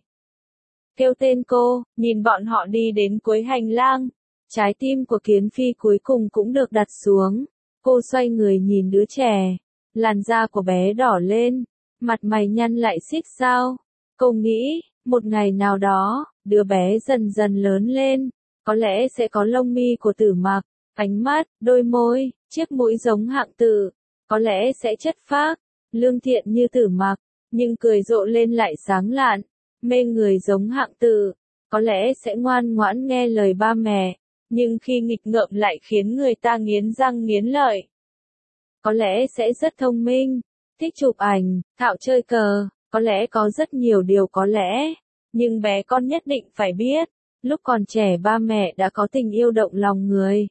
Kêu tên cô, nhìn bọn họ đi đến cuối hành lang. Trái tim của Kiến Phi cuối cùng cũng được đặt xuống. Cô xoay người nhìn đứa trẻ. Làn da của bé đỏ lên. Mặt mày nhăn lại xích sao. Cô nghĩ, một ngày nào đó, đứa bé dần dần lớn lên. Có lẽ sẽ có lông mi của Tử Mặc, ánh mắt, đôi môi, chiếc mũi giống Hạng Tự. Có lẽ sẽ chất phác, lương thiện như Tử Mặc, nhưng cười rộ lên lại sáng lạn, mê người giống Hạng Tự. Có lẽ sẽ ngoan ngoãn nghe lời ba mẹ, nhưng khi nghịch ngợm lại khiến người ta nghiến răng nghiến lợi. Có lẽ sẽ rất thông minh, thích chụp ảnh, thạo chơi cờ, có lẽ có rất nhiều điều có lẽ. Nhưng bé con nhất định phải biết, lúc còn trẻ ba mẹ đã có tình yêu động lòng người.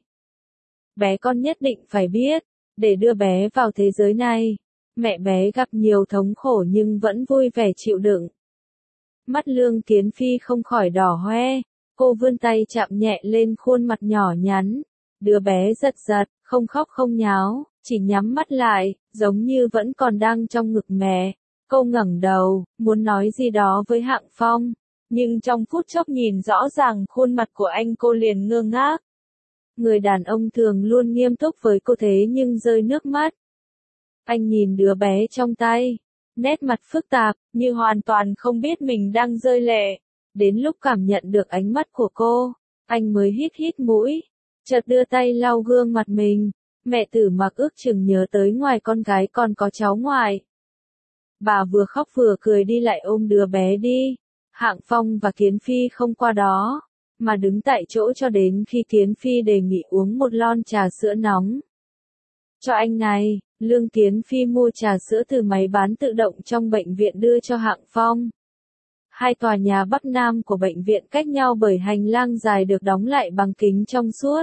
Bé con nhất định phải biết, để đưa bé vào thế giới này, mẹ bé gặp nhiều thống khổ nhưng vẫn vui vẻ chịu đựng. Mắt Lương Kiến Phi không khỏi đỏ hoe, Cô vươn tay chạm nhẹ lên khuôn mặt nhỏ nhắn. Đứa bé giật giật, không khóc không nháo, chỉ nhắm mắt lại, giống như vẫn còn đang trong ngực mẹ. Cô ngẩng đầu, muốn nói gì đó với Hạng Phong, nhưng trong phút chốc nhìn rõ ràng khuôn mặt của anh cô liền ngơ ngác. Người đàn ông thường luôn nghiêm túc với cô thế nhưng rơi nước mắt. Anh nhìn đứa bé trong tay, nét mặt phức tạp, như hoàn toàn không biết mình đang rơi lệ. Đến lúc cảm nhận được ánh mắt của cô, anh mới hít hít mũi, chợt đưa tay lau gương mặt mình. Mẹ Tử Mặc ước chừng nhớ tới ngoài con gái còn có cháu ngoại. Bà vừa khóc vừa cười đi lại ôm đứa bé đi. Hạng Phong và Kiến Phi không qua đó, mà đứng tại chỗ cho đến khi Kiến Phi đề nghị uống một lon trà sữa nóng. Cho anh này, Lương Kiến Phi mua trà sữa từ máy bán tự động trong bệnh viện đưa cho Hạng Phong. Hai tòa nhà Bắc Nam của bệnh viện cách nhau bởi hành lang dài được đóng lại bằng kính trong suốt.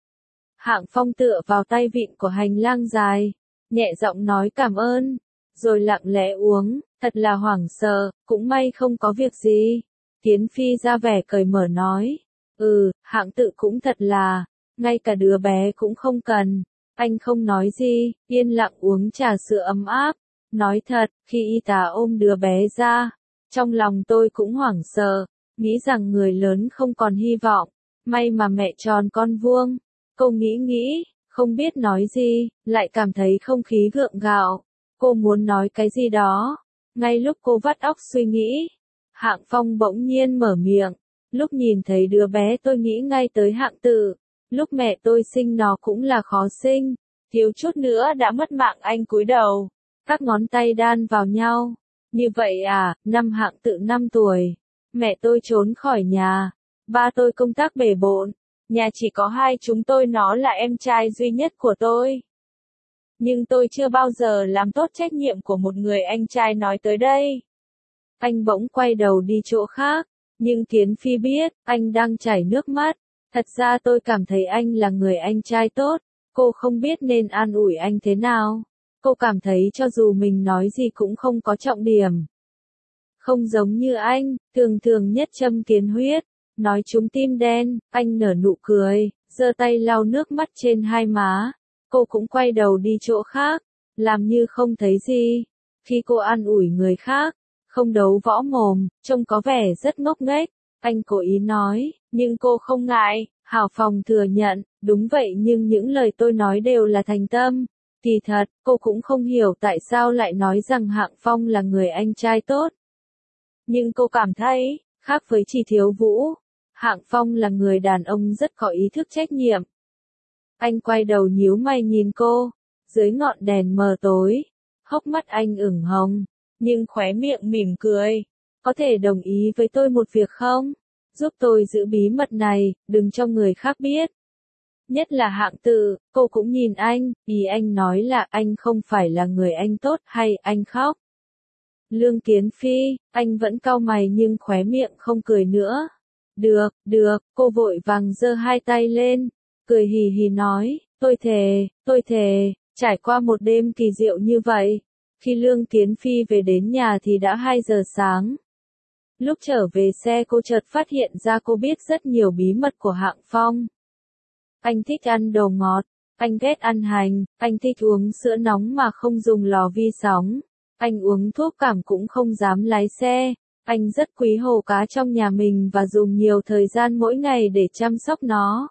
Hạng Phong tựa vào tay vịn của hành lang dài, nhẹ giọng nói cảm ơn, rồi lặng lẽ uống, thật là hoảng sợ, cũng may không có việc gì. Kiến Phi ra vẻ cởi mở nói, ừ, Hạng tự cũng thật là, ngay cả đứa bé cũng không cần. Anh không nói gì, yên lặng uống trà sữa ấm áp. Nói thật, khi y tá ôm đứa bé ra, trong lòng tôi cũng hoảng sợ, nghĩ rằng người lớn không còn hy vọng. May mà mẹ tròn con vuông. Cô nghĩ nghĩ, không biết nói gì, lại cảm thấy không khí gượng gạo. Cô muốn nói cái gì đó. Ngay lúc cô vắt óc suy nghĩ, Hạng Phong bỗng nhiên mở miệng. Lúc nhìn thấy đứa bé tôi nghĩ ngay tới Hạng tự. Lúc mẹ tôi sinh nó cũng là khó sinh, thiếu chút nữa đã mất mạng. Anh cúi đầu, các ngón tay đan vào nhau. Như vậy à, năm Hạng tự năm tuổi, mẹ tôi trốn khỏi nhà, ba tôi công tác bề bộn, nhà chỉ có hai chúng tôi, nó là em trai duy nhất của tôi. Nhưng tôi chưa bao giờ làm tốt trách nhiệm của một người anh trai. Nói tới đây, anh bỗng quay đầu đi chỗ khác, nhưng Kiến Phi biết, anh đang chảy nước mắt. Thật ra tôi cảm thấy anh là người anh trai tốt, cô không biết nên an ủi anh thế nào. Cô cảm thấy cho dù mình nói gì cũng không có trọng điểm. Không giống như anh, thường thường nhất châm kiến huyết, nói trúng tim đen. Anh nở nụ cười, giơ tay lau nước mắt trên hai má. Cô cũng quay đầu đi chỗ khác, làm như không thấy gì. Khi cô an ủi người khác, không đấu võ mồm, trông có vẻ rất ngốc nghếch. Anh cố ý nói, nhưng cô không ngại, hào phóng thừa nhận, đúng vậy, nhưng những lời tôi nói đều là thành tâm. Kỳ thật, cô cũng không hiểu tại sao lại nói rằng Hạng Phong là người anh trai tốt. Nhưng cô cảm thấy, khác với Chỉ Thiếu Vũ, Hạng Phong là người đàn ông rất có ý thức trách nhiệm. Anh quay đầu nhíu mày nhìn cô, dưới ngọn đèn mờ tối, hốc mắt anh ửng hồng, nhưng khóe miệng mỉm cười. Có thể đồng ý với tôi một việc không? Giúp tôi giữ bí mật này, đừng cho người khác biết. Nhất là Hạng tự. Cô cũng nhìn anh, ý anh nói là anh không phải là người anh tốt hay anh khóc. Lương Kiến Phi, anh vẫn cau mày nhưng khóe miệng không cười nữa. Được, được, cô vội vàng giơ hai tay lên, cười hì hì nói, tôi thề, tôi thề, trải qua một đêm kỳ diệu như vậy. Khi Lương Kiến Phi về đến nhà thì đã hai giờ sáng. Lúc trở về xe cô chợt phát hiện ra cô biết rất nhiều bí mật của Hạng Phong. Anh thích ăn đồ ngọt, anh ghét ăn hành, anh thích uống sữa nóng mà không dùng lò vi sóng, anh uống thuốc cảm cũng không dám lái xe, anh rất quý hồ cá trong nhà mình và dùng nhiều thời gian mỗi ngày để chăm sóc nó.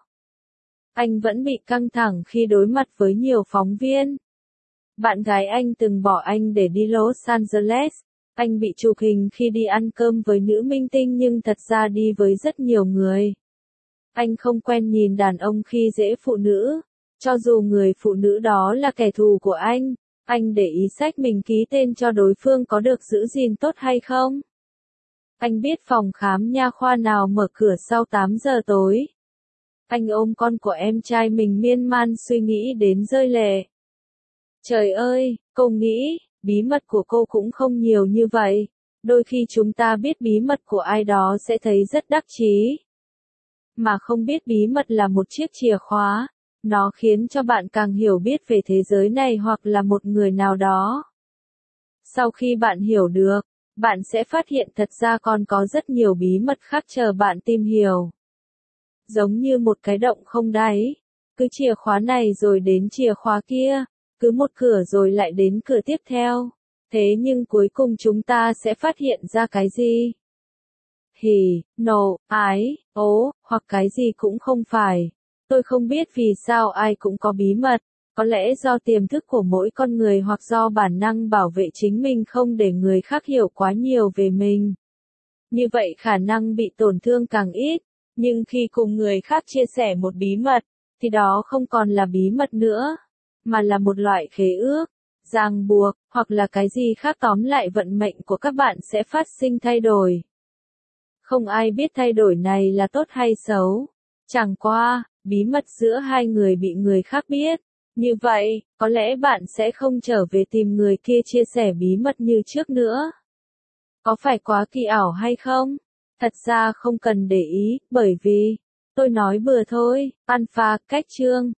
Anh vẫn bị căng thẳng khi đối mặt với nhiều phóng viên. Bạn gái anh từng bỏ anh để đi Los Angeles. Anh bị chụp hình khi đi ăn cơm với nữ minh tinh nhưng thật ra đi với rất nhiều người. Anh không quen nhìn đàn ông khi dễ phụ nữ. Cho dù người phụ nữ đó là kẻ thù của anh, anh để ý sách mình ký tên cho đối phương có được giữ gìn tốt hay không. Anh biết phòng khám nha khoa nào mở cửa sau tám giờ tối. Anh ôm con của em trai mình miên man suy nghĩ đến rơi lệ. Trời ơi, cô nghĩ, bí mật của cô cũng không nhiều như vậy. Đôi khi chúng ta biết bí mật của ai đó sẽ thấy rất đắc chí. Mà không biết bí mật là một chiếc chìa khóa. Nó khiến cho bạn càng hiểu biết về thế giới này hoặc là một người nào đó. Sau khi bạn hiểu được, bạn sẽ phát hiện thật ra còn có rất nhiều bí mật khác chờ bạn tìm hiểu. giống như một cái động không đáy. Cứ chìa khóa này rồi đến chìa khóa kia, cứ một cửa rồi lại đến cửa tiếp theo. Thế nhưng cuối cùng chúng ta sẽ phát hiện ra cái gì? Hỉ, nộ, ái, ố, hoặc cái gì cũng không phải. Tôi không biết vì sao ai cũng có bí mật. Có lẽ do tiềm thức của mỗi con người hoặc do bản năng bảo vệ chính mình không để người khác hiểu quá nhiều về mình. Như vậy khả năng bị tổn thương càng ít. Nhưng khi cùng người khác chia sẻ một bí mật, thì đó không còn là bí mật nữa, mà là một loại khế ước, ràng buộc, hoặc là cái gì khác, tóm lại vận mệnh của các bạn sẽ phát sinh thay đổi. Không ai biết thay đổi này là tốt hay xấu. Chẳng qua, bí mật giữa hai người bị người khác biết. Như vậy, có lẽ bạn sẽ không trở về tìm người kia chia sẻ bí mật như trước nữa. Có phải quá kỳ ảo hay không? Thật ra không cần để ý, bởi vì, tôi nói bừa thôi. Alpha, cách chương.